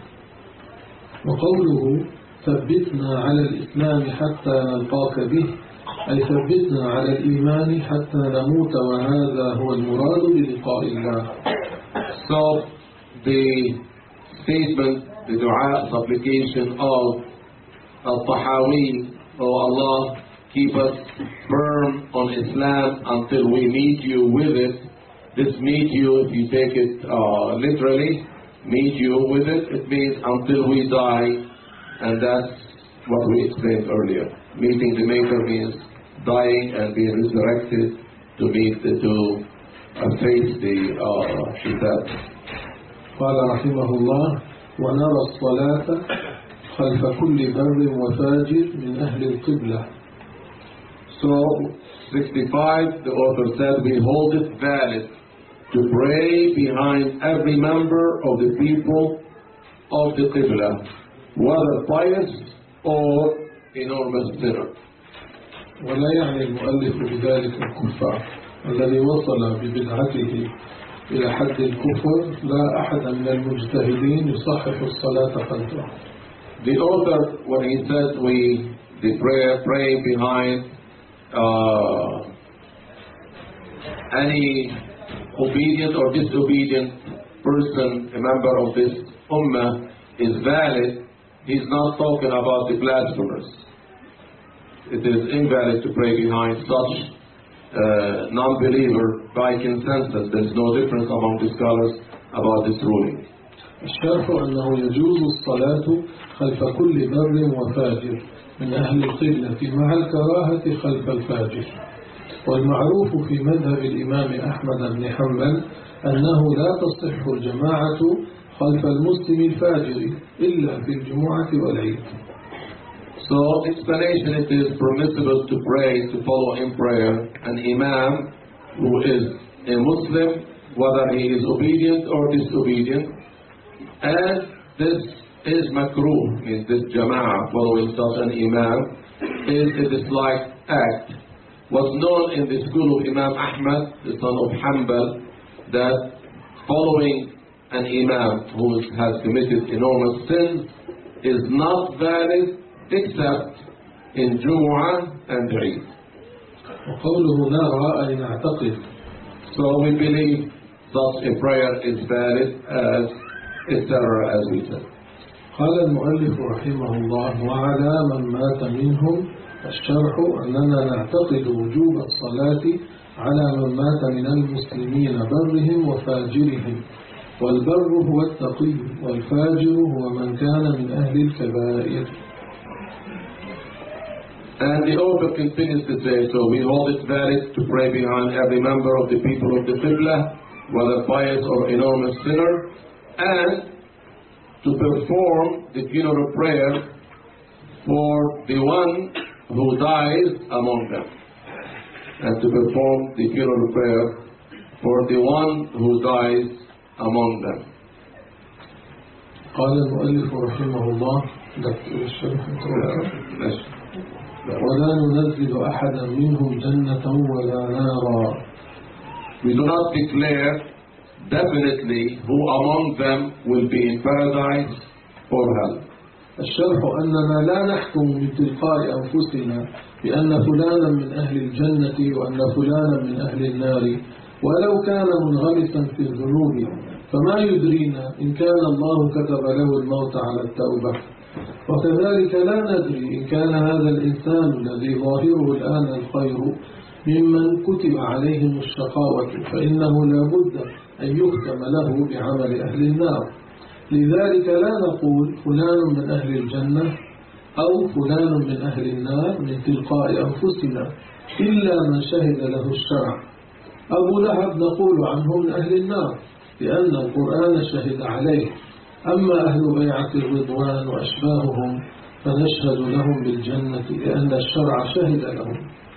وقوله ثبتنا على الإسلام حتى نلقاك به أي ثبتنا على الإيمان حتى نموت وهذا هو المراد بلقاء الله. So the statement, the dua, supplication of Al-Tahawi, O Allah, keep us firm on Islam until we meet you with it. This meet you, if you take it literally, meet you with it, it means until we die. And that's what we explained earlier. Meeting the Maker means dying and being resurrected to meet to face the Hisab. قال رحمه الله ونرى الصلاة خلف كل بر وفاجر من أهل القبلة. So 65, the author said, we hold it valid to pray behind every member of the people of the Qibla, whether pious or enormous sinner. ولا يعني المؤلف بذلك الكفار الذي وصل ببدعته إلى حد الكفر لا أحد من المجتهدين يصحح الصلاة خلفه. The author, when he said the prayer praying behind any obedient or disobedient person, a member of this ummah, is valid, he's not talking about the blasphemers. It is invalid to pray behind such non-believer by consensus. There is no difference among the scholars about this ruling. الشرح أنه يجوز الصلاة خلف كل بر وفاجر من أهل القبلة مع الكراهة خلف الفاجر. والمعروف في مذهب الإمام أحمد بن حنبل أنه لا تصح الجماعة خلف المسلم الفاجر إلا في الجمعة والعيد. So, explanation: it is permissible to pray, to follow in prayer an imam who is a Muslim, whether he is obedient or disobedient, and this is makruh, means this jama'ah, following such an imam, is a disliked act. Was known in the school of Imam Ahmad, the son of Hanbal, that following an imam who has committed enormous sins is not valid except in Jumu'ah and Eid. وقوله نرى أي نعتقد. So we believe such a prayer is valid as etc. as we said. قال المؤلف رحمه الله: وعلى من مات منهم الشرح أننا نعتقد وجوب الصلاة على من مات من المسلمين برهم وفاجرهم، والبر هو التقي والفاجر هو من كان من أهل الكبائر. And the author continues to say, so we hold it valid to pray behind every member of the people of the Qibla, whether pious or enormous sinner, and to perform the funeral prayer for the one who dies among them. And to perform the funeral prayer for the one who dies among them. قال المؤلف رحمه الله: ولا ننزل أحدا منهم جنة ولا نارا. We do not declare definitely who among them will be in paradise or hell. الشرح أننا لا نحكم من تلقاء أنفسنا بأن فلانا من أهل الجنة وأن فلانا من أهل النار، ولو كان منغمسا في الذنوب، فما يدرينا إن كان الله كتب له الموت على التوبة. وكذلك لا ندري إن كان هذا الإنسان الذي ظاهره الآن الخير ممن كتب عليهم الشقاوة، فإنه لا بد أن يختم له بعمل أهل النار. لذلك لا نقول فلان من أهل الجنة أو فلان من أهل النار من تلقاء أنفسنا إلا من شهد له الشرع. أبو لهب نقول عنه من أهل النار لأن القرآن شهد عليه، أما أهل بيعة الرضوان وأشباههم فنشهد لهم بالجنة لأن الشرع شهد لهم.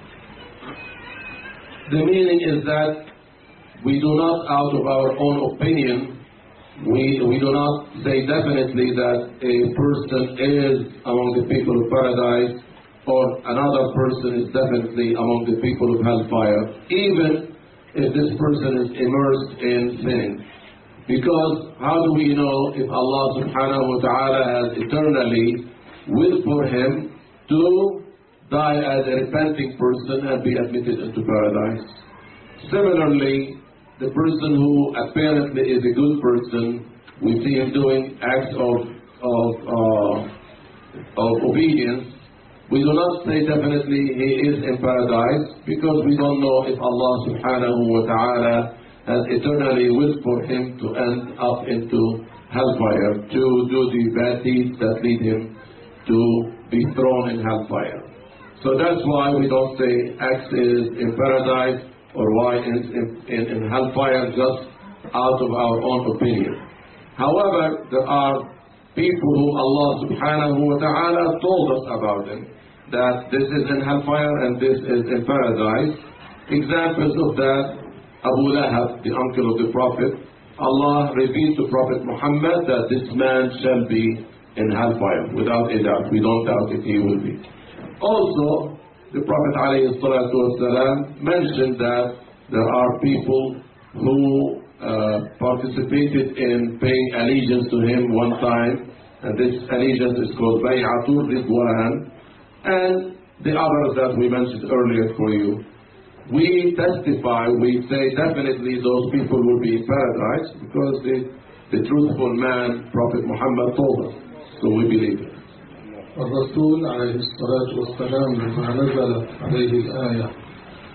The meaning is that we do not, out of our own opinion, we do not say definitely that a person is among the people of paradise or another person is definitely among the people of hellfire, even if this person is immersed in sin. Because how do we know if Allah subhanahu wa ta'ala has eternally will for him to die as a repenting person and be admitted into paradise? Similarly, the person who apparently is a good person, we see him doing acts of obedience. We do not say definitely he is in paradise because we don't know if Allah subhanahu wa ta'ala has eternally willed for him to end up into hellfire, to do the bad deeds that lead him to be thrown in hellfire. So that's why we don't say X is in paradise or Y is in hellfire just out of our own opinion. However, there are people whom Allah subhanahu wa ta'ala told us about them, that this is in hellfire and this is in paradise. Examples of that: Abu Lahab, the uncle of the Prophet, Allah revealed to Prophet Muhammad that this man shall be in hellfire, without a doubt. We don't doubt it, he will be. Also, the Prophet ﷺ mentioned that there are people who participated in paying allegiance to him one time, and this allegiance is called Bay'atul Ridwan, and the others that we mentioned earlier for you. We testify, we say definitely those people will be in paradise because the truthful man, Prophet Muhammad, told us. So we believe it. الرسول عليه الصلاة والسلام لما نزلت عليه الآية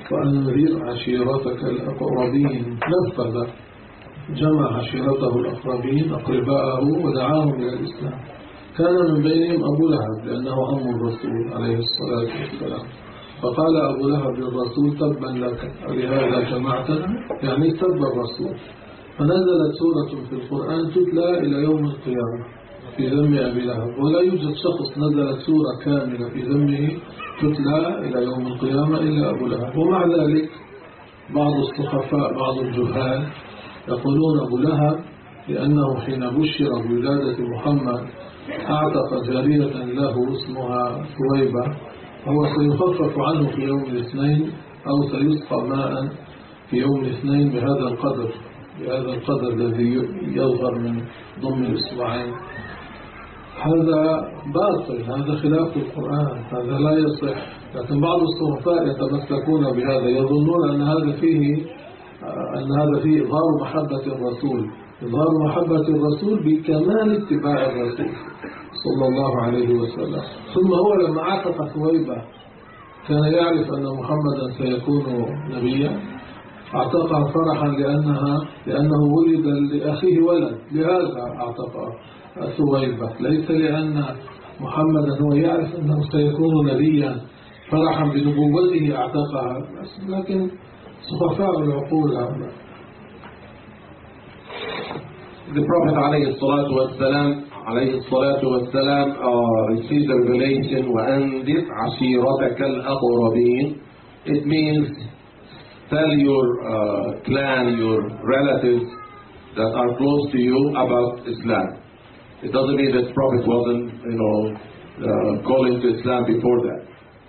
وأنذر عشيرتك الأقربين. نفذ، جمع عشيرته الأقربين أقرباءه ودعاهم إلى الإسلام. كان من بينهم أبو لهب لأنه أم الرسول عليه الصلاة والسلام، فقال أبو لهب للرسول تبا لك ولهذا جمعتنا، يعني تب الرسول. فنزلت سورة في القرآن تتلى إلى يوم القيامة في ذم أبي لهب، ولا يوجد شخص نزلت سورة كاملة في ذمه تتلى إلى يوم القيامة إلا أبو لهب. ومع ذلك بعض الصحفاء بعض الجهال يقولون أبو لهب لأنه حين بشر بولادة محمد أعتق جارية له اسمها ثويبة، هو سيخفف عنه في يوم الاثنين أو سيسقى ماء في يوم الاثنين بهذا القدر الذي يظهر من ضمن الإصبعين. هذا باطل، هذا خلاف القرآن، هذا لا يصح. لكن بعض الصحفاء يتمسكون بهذا، يظنون أن هذا فيه إظهار محبة الرسول، إظهار محبة الرسول بكمال اتباع الرسول صلى الله عليه وسلم. ثم هو لما اعتق ثويبة كان يعرف أن محمدا سيكون نبيا، اعتقها فرحا لأنه ولد لأخيه ولد، لهذا اعتق ثويبة، ليس لأن محمدا هو يعرف أنه سيكون نبيا فرحا بنبوته اعتقها، لكن صفاء العقول هؤلاء. The Prophet عليه الصلاة والسلام received the revelation وأنذر عشيرتك الأقربين. It means tell your clan, your relatives that are close to you about Islam. It doesn't mean that the Prophet wasn't, calling to Islam before that.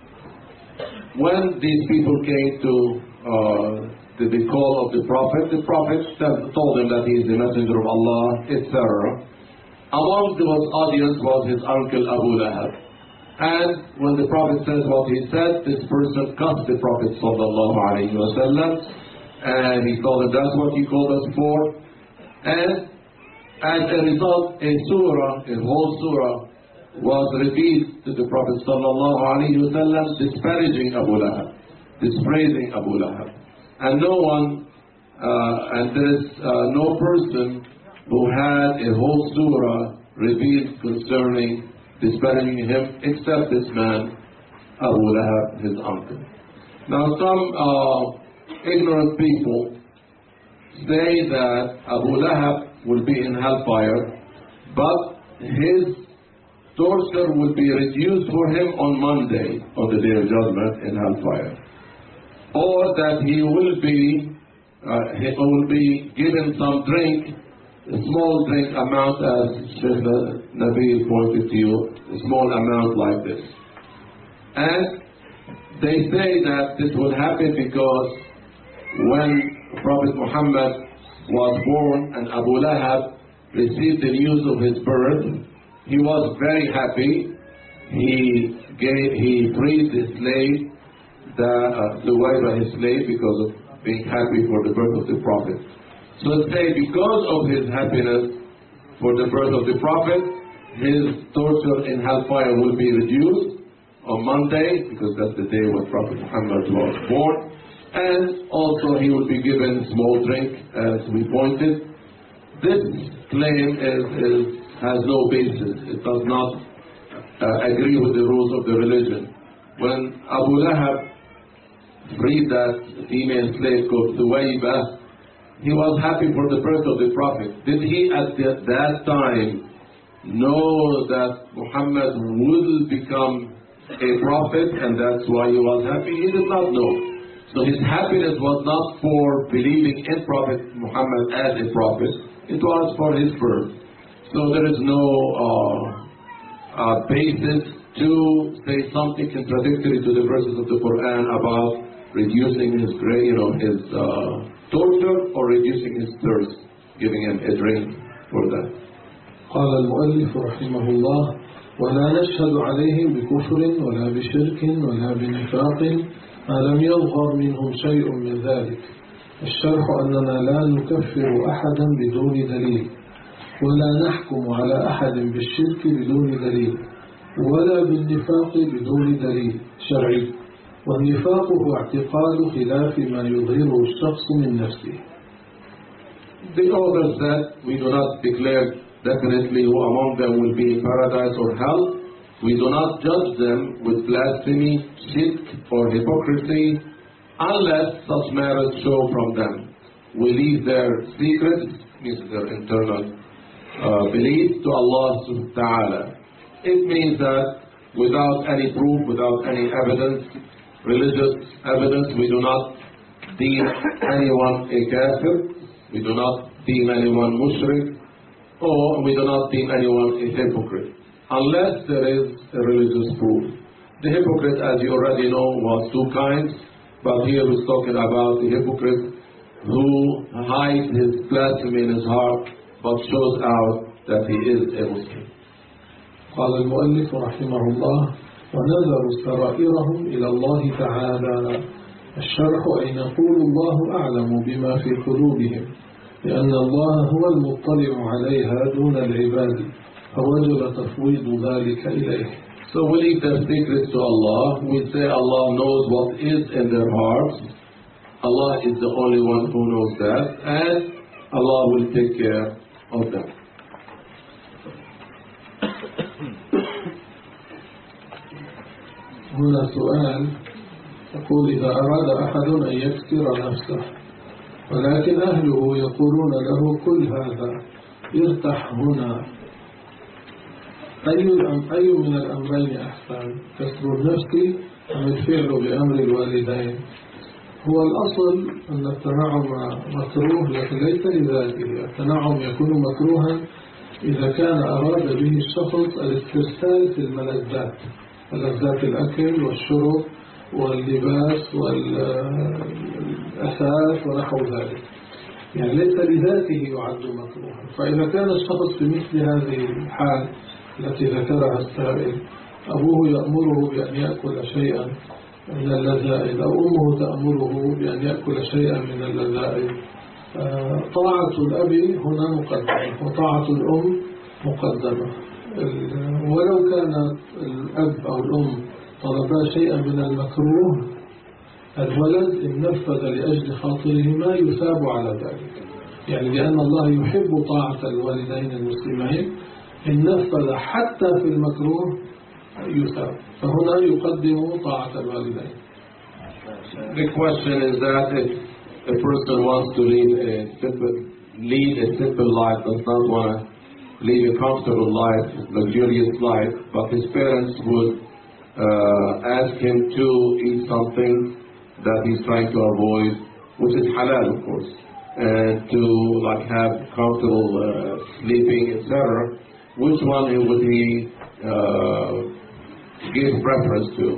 When these people came to the call of the Prophet told him that he is the messenger of Allah, etc. Among those audience was his uncle Abu Lahab. And when the Prophet says what he said, this person cussed the Prophet sallallahu alayhi wa sallam, and he told him that's what you called us for. And as a result, a whole surah was revealed to the Prophet sallallahu alayhi wa sallam, disparaging Abu Lahab, dispraising Abu Lahab. And there is no person who had a whole surah revealed concerning disparaging him except this man, Abu Lahab, his uncle. Now some ignorant people say that Abu Lahab will be in hellfire, but his torture will be reduced for him on Monday, on the Day of Judgment, in hellfire. Or that he will be given some drink, a small drink amount, as Sheikh Nabi pointed to you, a small amount like this. And they say that this will happen because when Prophet Muhammad was born and Abu Lahab received the news of his birth, he was very happy. He freed his slave, Thuwayba, his slave, because of being happy for the birth of the Prophet. So say because of his happiness for the birth of the Prophet, his torture in hellfire will be reduced on Monday, because that's the day when Prophet Muhammad was born. And also he will be given small drink, as we pointed. This claim has no basis. It does not agree with the rules of the religion. When Abu Lahab freed that female slave called Thuwayba, he was happy for the birth of the Prophet. Did he at that time know that Muhammad will become a prophet, and that's why he was happy? He did not know. So his happiness was not for believing in Prophet Muhammad as a prophet, it was for his birth. So there is no basis to say something contradictory to the verses of the Quran about reducing his torture or reducing his thirst, giving him a drink for that. قال المؤلف رحمه الله: ولا نشهد عليهم بكفر ولا بشرك ولا بنفاق ما لم يظهر منهم شيء من ذلك. الشرح أننا لا نكفر أحدا بدون دليل، ولا نحكم على أحد بالشرك بدون دليل، ولا بالنفاق بدون دليل شرعي، والنفاق هو اعتقاد خلاف ما يظهره الشخص من نفسه. The author said, we do not declare definitely who among them will be in paradise or hell. We do not judge them with blasphemy, shirk, or hypocrisy, unless such matters show from them. We leave their secrets, means their internal belief, to Allah subhanahu wa ta'ala. It means that without any proof, without any evidence, religious evidence, we do not deem anyone a kafir, we do not deem anyone mushrik, or we do not deem anyone a hypocrite, unless there is a religious proof. The hypocrite, as you already know, was two kinds, but here we're talking about the hypocrite who hides his blasphemy in his heart, but shows out that he is a Muslim. قال المؤلف رحمه الله: ونذر سرائرهم إلى الله تعالى. الشرح أن يقول الله أعلم بما في قلوبهم، لأن الله هو المطلع عليها دون العباد، فوجب تفويض ذلك إليه. So we leave their secrets to Allah. We say Allah knows what is in their hearts. Allah is the only one who knows that, and Allah will take care of them. هنا سؤال يقول: إذا أراد أحد أن يكسر نفسه ولكن أهله يقولون له كل هذا، ارتاح هنا، أي من الأمرين أحسن؟ كسر النفس أم الفعل بأمر الوالدين؟ هو الأصل أن التنعم مكروه لكن ليس لذاته. التنعم يكون مكروها إذا كان أراد به الشخص الاسترسال في الملذات، ملذات الأكل والشرب واللباس والأثاث ونحو ذلك، يعني ليس لذاته يعد مكروها. فإذا كان الشخص في مثل هذه الحال التي ذكرها السائل، أبوه يأمره بأن يأكل شيئا من اللذائذ أو أمه تأمره بأن يأكل شيئا من اللذائذ، طاعة الأب هنا مقدمة وطاعة الأم مقدمة. ولو كان الأب أو الأم طلبا شيئا من المكروه، الولد إن نفذ لأجل خاطرهما يثاب على ذلك، يعني لأن الله يحب طاعة الوالدين المسلمين، إن نفذ حتى في المكروه يثاب، فهنا يقدم طاعة الوالدين. The question is that if a person wants to lead a simple life, does not want to lead a comfortable life, luxurious life, but his parents would ask him to eat something that he's trying to avoid, which is halal, of course, and to have comfortable sleeping, etc. Which one would he give preference to?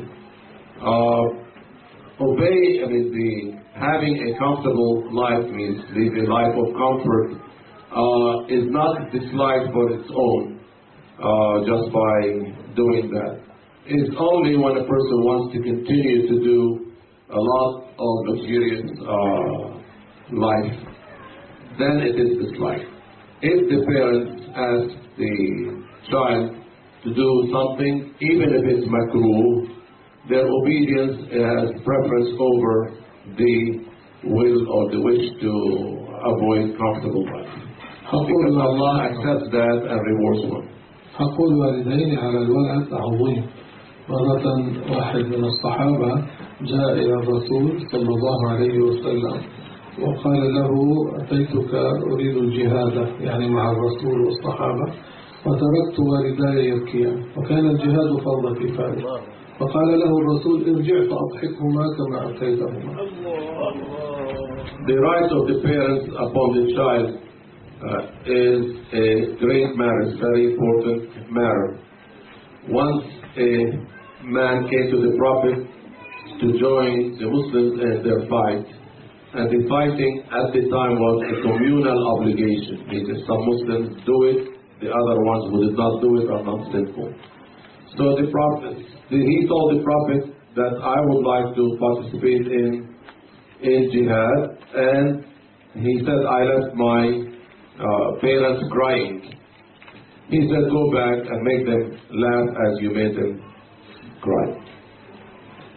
Having a comfortable life means living a life of comfort is not disliked for its own, just by doing that. It's only when a person wants to continue to do a lot of luxurious life, then it is disliked. If the parents ask the child to do something, even if it's makruh, their obedience has preference over the will or the wish to avoid comfortable life. Because Allah accepts that and rewards one. حق الوالدين على الولد عظيم. مرة واحد من الصحابة جاء إلى الرسول صلى الله عليه وسلم وقال له: أتيتك أريد الجهاد، يعني مع الرسول والصحابة، وتركت والداي يبكيان، وكان الجهاد فرض كفاية، فقال له الرسول: ارجع فأضحكهما كما أتيتهما. The right of the parents upon the child is a great matter, it's a very important matter. Once a man came to the Prophet to join the Muslims in their fight, and the fighting at the time was a communal obligation. If some Muslims do it, the other ones who did not do it are not sinful. So he told the Prophet that I would like to participate in jihad, and he said, I left my parents crying. He said, go back and make them laugh as you made them cry.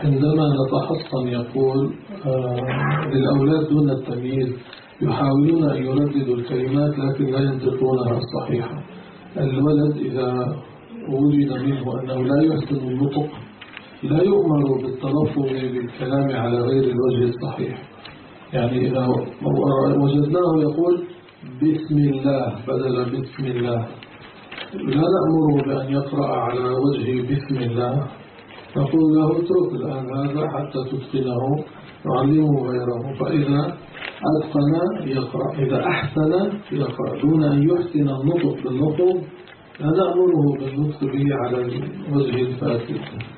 عندما نتحصن يقول للأولاد دون التمييز يحاولون أن يرددوا الكلمات لكن لا ينطقونها الصحيحة. الولد إذا وجد منه أنه لا يحسن النطق لا يؤمر بالتلفظ بالكلام على غير الوجه الصحيح. يعني إذا وجدناه يقول بسم الله بدل بسم الله لا نأمره بأن يقرأ على وجه بسم الله، نقول له اترك الآن هذا حتى تتقنه نعلمه غيره، فإذا أتقن يقرأ، إذا أحسن يقرأ دون أن يحسن النطق باللفظ لا نأمره بالنطق به على الوجه الفاسد.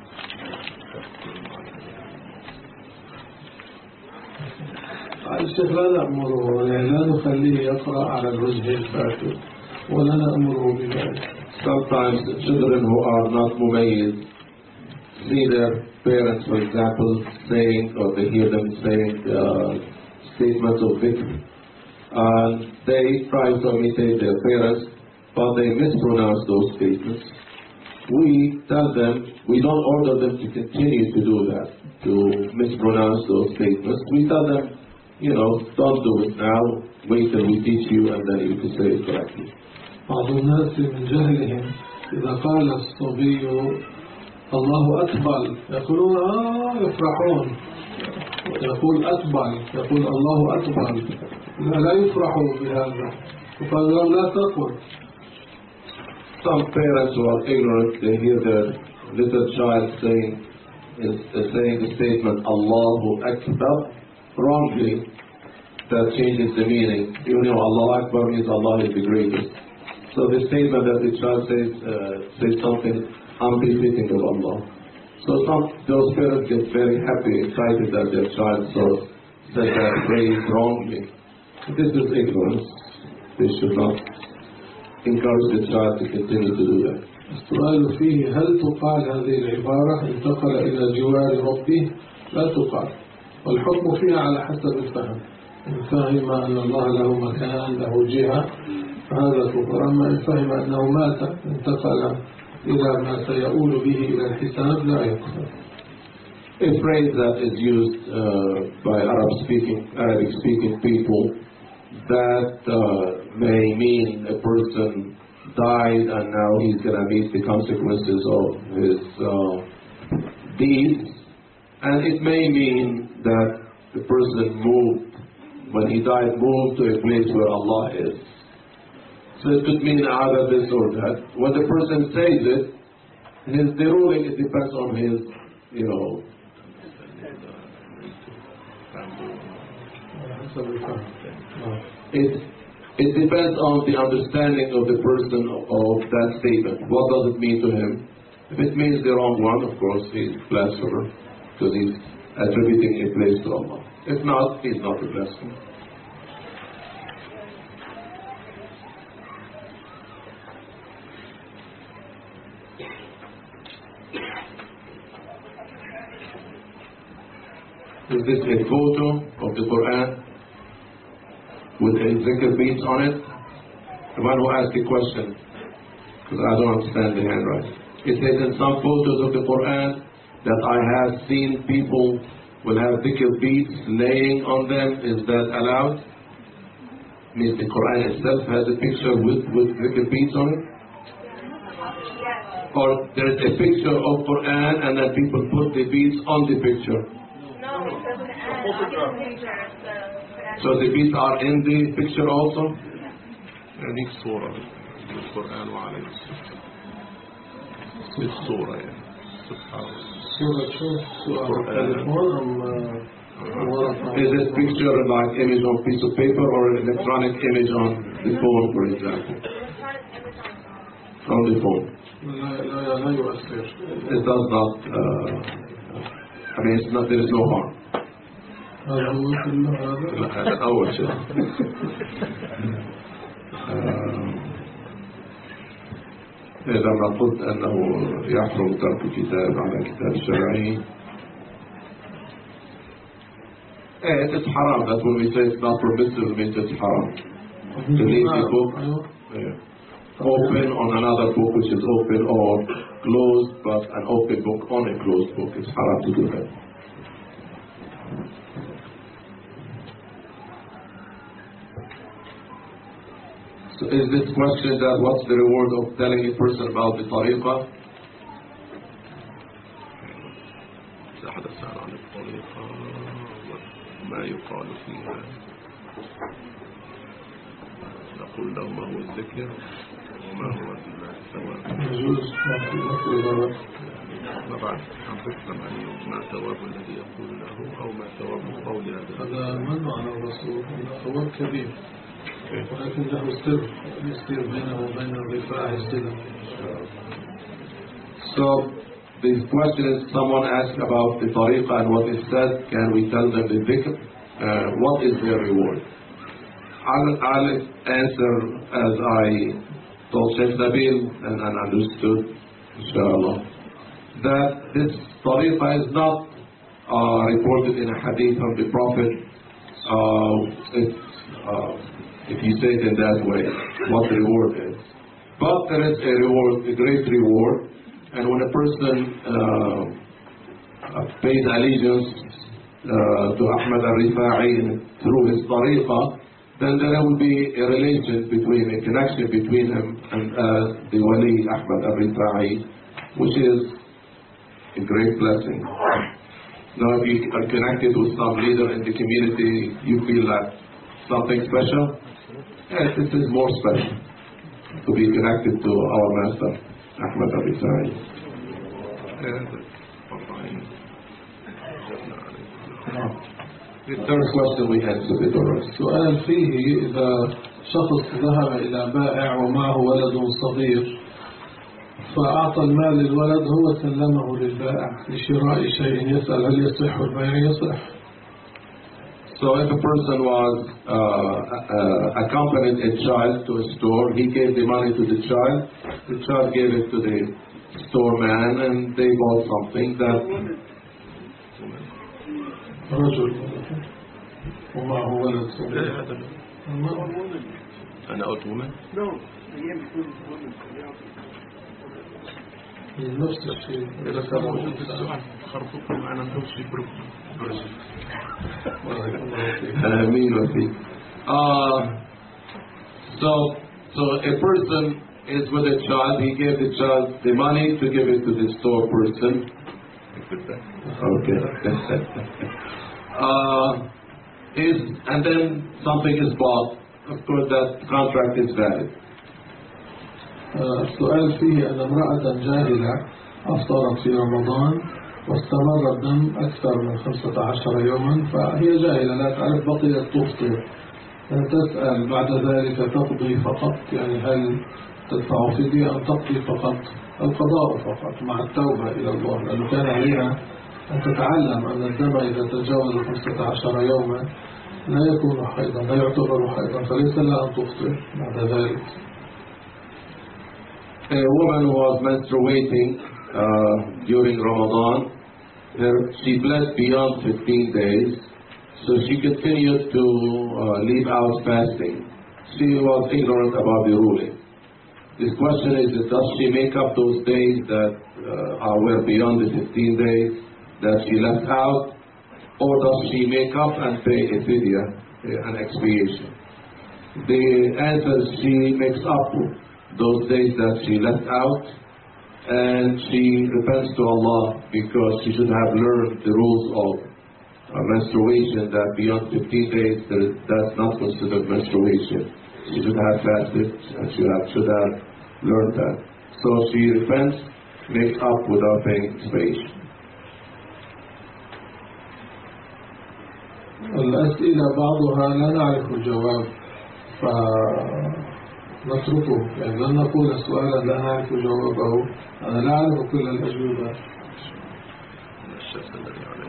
الشيخ لا نأمره، لا نخليه يقرأ على الوجه الفاسد ولا نأمره بذلك. Sometimes children who are not mumayyiz see their parents, for example, saying, or they hear them saying statements of dhikr, and they try to imitate their parents, but they mispronounce those statements. We tell them, we don't order them to continue to do that, to mispronounce those statements. We tell them, don't do it now, wait till we teach you and then you can say it correctly. بعض الناس من جهلهم إذا قال الصبي الله أكبر يقولون يفرحون، يقول أكبر يقول الله أكبر، لا يفرحوا بهذا، فقال لا تقل. Some parents who are ignorant, they hear their little child saying the statement Allahu Akbar wrongly, that changes the meaning. Allah Akbar means Allah is the greatest. So the statement that the child says something unbefitting of Allah. So those parents get very happy, excited that their child said that phrase wrongly. This is ignorance. They should not encourage the child to continue to do that. السؤال فيه هل تقال هذه العبارة انتقل إلى جوار ربه؟ لا تقال، والحكم فيها على حسب الفهم. إن فهم أن الله له مكان له جهة هذا كفر، أما إن فهم أنه مات انتقل إلى ما سيؤول به إلى الحساب لا يكفر. A phrase that is used by Arabic speaking people that may mean a person died and now he's going to meet the consequences of his deeds, and it may mean that the person when he died, moved to a place where Allah is. So it could mean either this or that. When the person says it, the ruling, it depends on his, it depends on the understanding of the person of that statement. What does it mean to him? If it means the wrong one, of course, he's blasphemer, because he's attributing a place to Allah. If not, he's not a blasphemer. Is this a photo of the Quran with a zikr beads on it? The one who asked the question, because I don't understand the handwriting. It says in some photos of the Quran that I have seen people will have zikr beads laying on them. Is that allowed? Means the Quran itself has a picture with zikr beads on it? Or there is a picture of Quran and then people put the beads on the picture? So the beads are in the picture also? يعني صورة القرآن وعليه الصورة يعني سبحان الله. صورة شو؟ Is this picture like image on piece of paper or an electronic image on the phone, for example? On the phone. It does not, it's not, there is no harm. هذا أول شيء. إذا ما قلت أنه يحرم ترك الكتاب على كتاب شرعي. It is haram. That's when we say it's not permissible, it means it's haram. To leave the book open on another book which is open, or closed, but an open book on a closed book. It's haram to do that. So is this question that what's the reward of telling a person about the tariqah? أحد سأل عن الطريقة وما يقال فيها، نقول له ما هو الذكر وما هو الثواب. يجوز ما بعد حدثنا ما ثواب الذي يقول له أو ما ثواب قول هذا من معنى الرسول؟ ثواب كبير، ولكن له سر يصير بينه وبين الرفاع السلم. So this question is someone asked about the tariqah and what is said. Can we tell them the dhikr? What is their reward? I'll answer as I told Sheikh Nabil and understood, inshallah, that this tariqah is not reported in a hadith of the Prophet. If you say it in that way, what the reward is. But there is a reward, a great reward. And when a person pays allegiance to Ahmad al-Rifa'i through his tariqah, then there will be a relation between, a connection between him and the wali Ahmad al-Rifa'i, which is a great blessing. Now if you are connected with some leader in the community, you feel like something special? Yes, this is more special to be connected to our master Ahmad al-Rifa'i. The third question we answered it already. السؤال فيه إذا شخص ذهب إلى بائع ومعه ولد صغير فأعطى المال للولد، هو سلمه للبائع لشراء شيء، يسأل هل يصح البيع؟ يصح. So if a person was accompanied a child to a store, he gave the money to the child gave it to the store man, and they bought something that رجل ومعه ولد صغير. أنا قلت woman؟ نفس الشيء. إذا كان موجود في السؤال خرطوكم معنا نمشي برو. So a person is with a child, he gave the child the money to give it to the store person. Okay. And then something is bought. Of course that contract is valid. السؤال فيه أن امرأة جاهلة أفطرت في رمضان واستمر الدم أكثر من 15 يوما، فهي جاهلة لا تعرف، بقيت تفطر، تسأل بعد ذلك تقضي فقط، يعني هل تدفع فدية أم تقضي فقط؟ القضاء فقط مع التوبة إلى الله، لأنه كان عليها أن تتعلم أن الدم إذا تجاوز 15 يوما لا يكون حيضا، لا يعتبر حيضا، فليس لها أن تفطر بعد ذلك. A woman who was menstruating during Ramadan, she bled beyond 15 days, so she continued to leave out fasting. She was ignorant about the ruling. This question is, does she make up those days that were beyond the 15 days that she left out, or does she make up and pay a fidya, an expiation? The answer is she makes up those days that she left out, and she repents to Allah because she should have learned the rules of menstruation, that beyond 15 days that's not considered menstruation. She should have fasted and she should have learned that. So she repents, makes up without paying expiation. الأسئلة بعضها لا نعرف الجواب نتركه، يعني لن نقول سؤالا لا نعرف جوابه، أنا لا أعرف كل الأجوبة. الشخص الذي عليه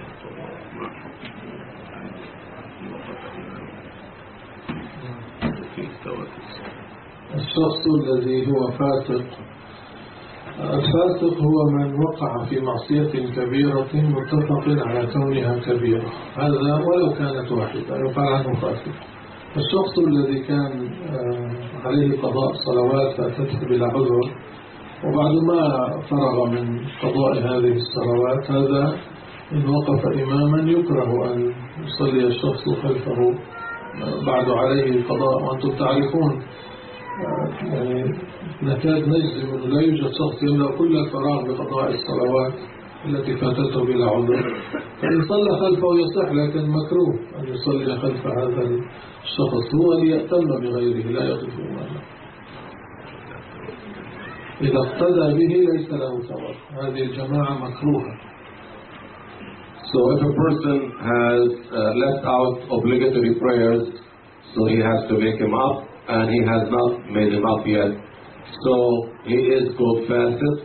الشخص الذي هو فاسق، الفاسق هو من وقع في معصية كبيرة متفق على كونها كبيرة، هذا ولو كانت واحدة يقال عنه فاسق. الشخص الذي كان عليه قضاء صلوات فاتته بلا عذر وبعد ما فرغ من قضاء هذه الصلوات هذا إن وقف إماما يكره أن يصلي الشخص خلفه بعد عليه القضاء. وأنتم تعرفون يعني نكاد نجزم أنه لا يوجد شخص يملأ كل الفراغ بقضاء الصلوات التي فاتته بلا عذر، فإن صلى خلفه يصح، لكن مكروه أن يصلي خلف هذا الشخص، هو ليأتم بغيره لا يقف إمامه. إذا اقتدى به ليس له ثواب، هذه الجماعة مكروهة. So if a person has left out obligatory prayers, so he has to make him up, and he has not made him up yet, so he is called fasid.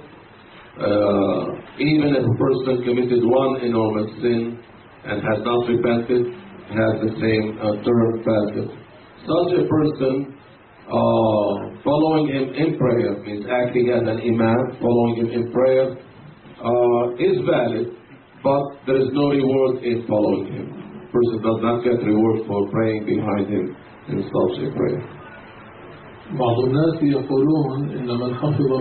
Even if a person committed one enormous sin and has not repented, has the same term fasid. Such a person following him in prayer, means acting as an imam, following him in prayer, is valid, but there is no reward in following him. A person does not get reward for praying behind him in such a prayer. بعض الناس يقولون إن من حفظ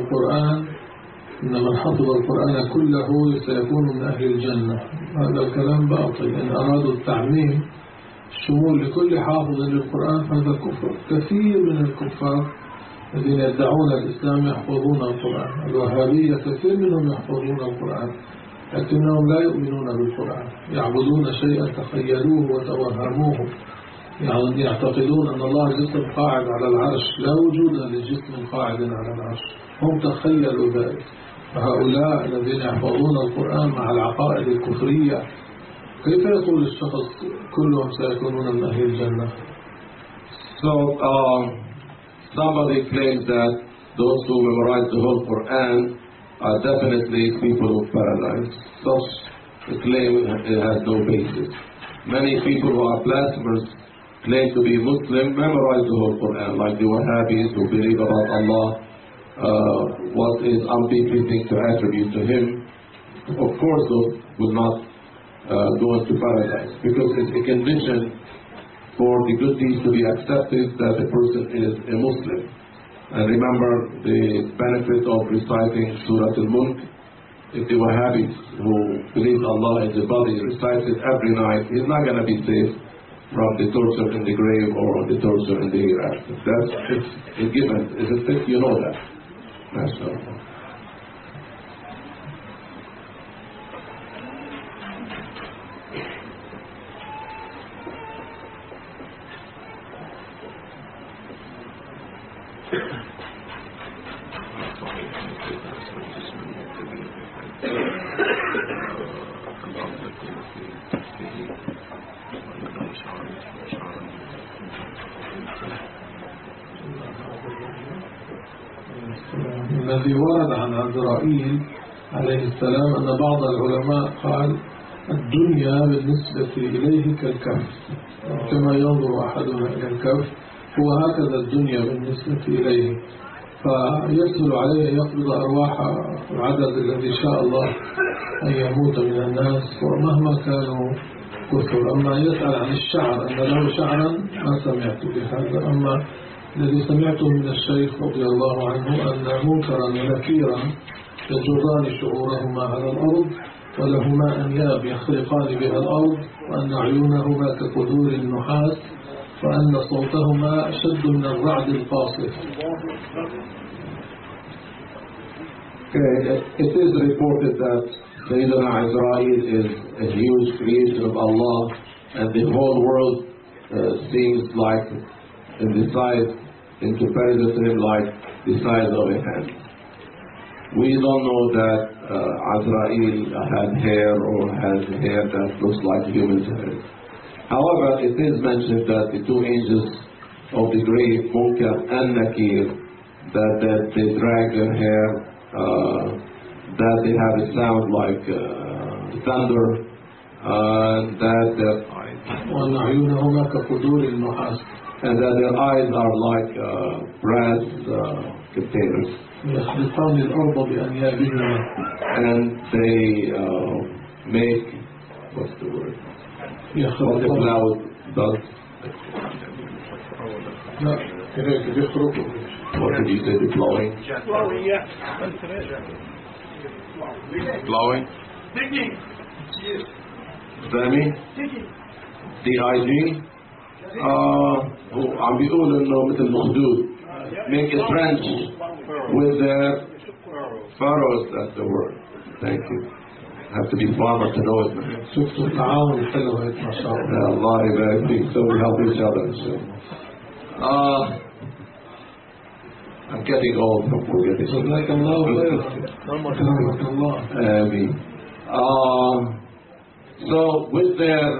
القرآن كله سيكون من أهل الجنة. هذا الكلام باطل. إن أرادوا التعميم الشمول لكل حافظ للقرآن فهذا كفر. كثير من الكفار الذين يدعون الإسلام يحفظون القرآن. الوهابية كثير منهم يحفظون القرآن لكنهم لا يؤمنون بالقرآن، يعبدون شيئا تخيلوه وتوهموه، يعني يعتقدون أن الله جسم قاعد على العرش، لا وجود لجسم قاعد على العرش، هم تخيلوا ذلك. فهؤلاء الذين يحفظون القرآن مع العقائد الكفرية كيف يقول الشخص كلهم سيكونون من أهل الجنة؟ So somebody claims that those who memorize the whole Quran are definitely people of paradise. Such a claim has no basis. Many people who are blasphemers claim to be Muslim memorize the whole Quran, like the Wahhabis who believe about Allah, what is unbefitting to attribute to Him. Of course, those will not go into paradise, because it's a condition for the good deeds to be accepted that the person is a Muslim. And remember the benefit of reciting Surah Al-Mulk. If the Wahhabis who believe Allah is a body recites it every night, he's not going to be safe from the torture in the grave or the torture in the hereafter. That's a given, isn't it? You know that. MashaAllah. الذي ورد عن عزرائيل عليه السلام أن بعض العلماء قال الدنيا بالنسبة إليه كالكف، كما ينظر أحدنا إلى الكف هو هكذا الدنيا بالنسبة إليه، فيسهل عليه أن يقبض أرواح العدد الذي شاء الله أن يموت من الناس ومهما كانوا كثر. أما يسأل عن الشعر أن له شعرا ما سمعت بهذا. أما الذي سمعته من الشيخ رضي الله عنه أن منكرا ونكيرا يجران شعورهما على الأرض ولهما أنياب يخرقان بها الأرض، وأن عيونهما كقدور النحاس، وأن صوتهما أشد من الرعد القاصف. It is reported that Sayyidina Azrail is a huge creation of Allah, and the whole world seems like in the size, in comparison to him, like the size of a hand. We don't know that Azrail had hair or has hair that looks like human hair. However, it is mentioned that the two angels of the grave, Munkar and Nakir, that they drag their hair, that they have a sound like thunder, that their eyes, and that their eyes are like brass containers. And they make, what's the word? What the cloud does. What did you say? Deploying? Flowing, yeah. Flowing? Digging. Sammy? DIG? عم بيقولوا انه مثل الخدود. Make a trench with their furrows. That's the word. Thank you. Have to be farmer to know it. شفتوا التعاون الحلو هيك ما شاء الله. Allah يبارك فيك. So we help each other. I'm getting old from forgetting. جزاك الله خيرا. رحمة الله. Amen. So with their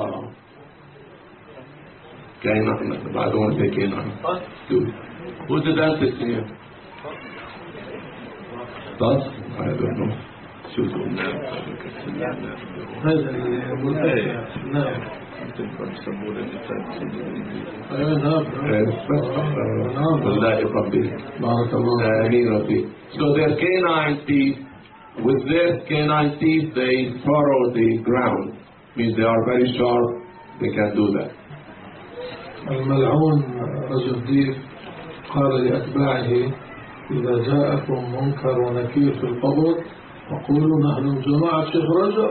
canine, I don't want to say canine. Who's the dentist here? Thus? I don't know. شوفوا الناس هذا الملتقى. نعم. يسمونه الإنسان نعم. والله ربي. بارك الله. آمين ربي. So their canine teeth, with their canine teeth, they furrow the ground. Means they are very sharp. They can do that. الملعون رجل ديف قال لأتباعه إذا جاءكم منكر ونكير في القبر فقولوا نحن جماعة شيخ رجل.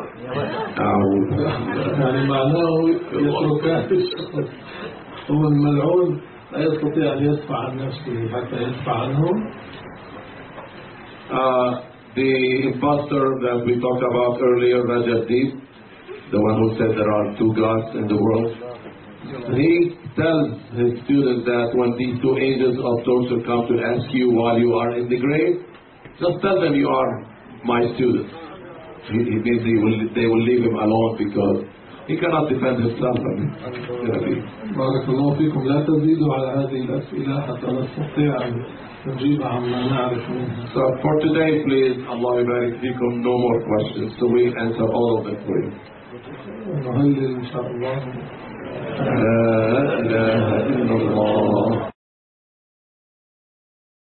يعني معناه يتركان الشخص. هو الملعون لا يستطيع أن يدفع عن نفسه حتى يدفع عنهم. The impostor that we talked about earlier, Rajab Deep, the one who said there are two gods in the world, he tells his students that when these two angels of torture come to ask you while you are in the grave, just tell them you are my students. He means they will leave him alone because he cannot defend himself. بارك الله فيكم. لا تزيدوا على هذه الأسئلة حتى نستطيع أن نجيب عما نعرف منها. So for today, please, Allah yabarak fikum, no more questions. So we answer all of them for you. نهلل إن شاء الله. لا إله إلا الله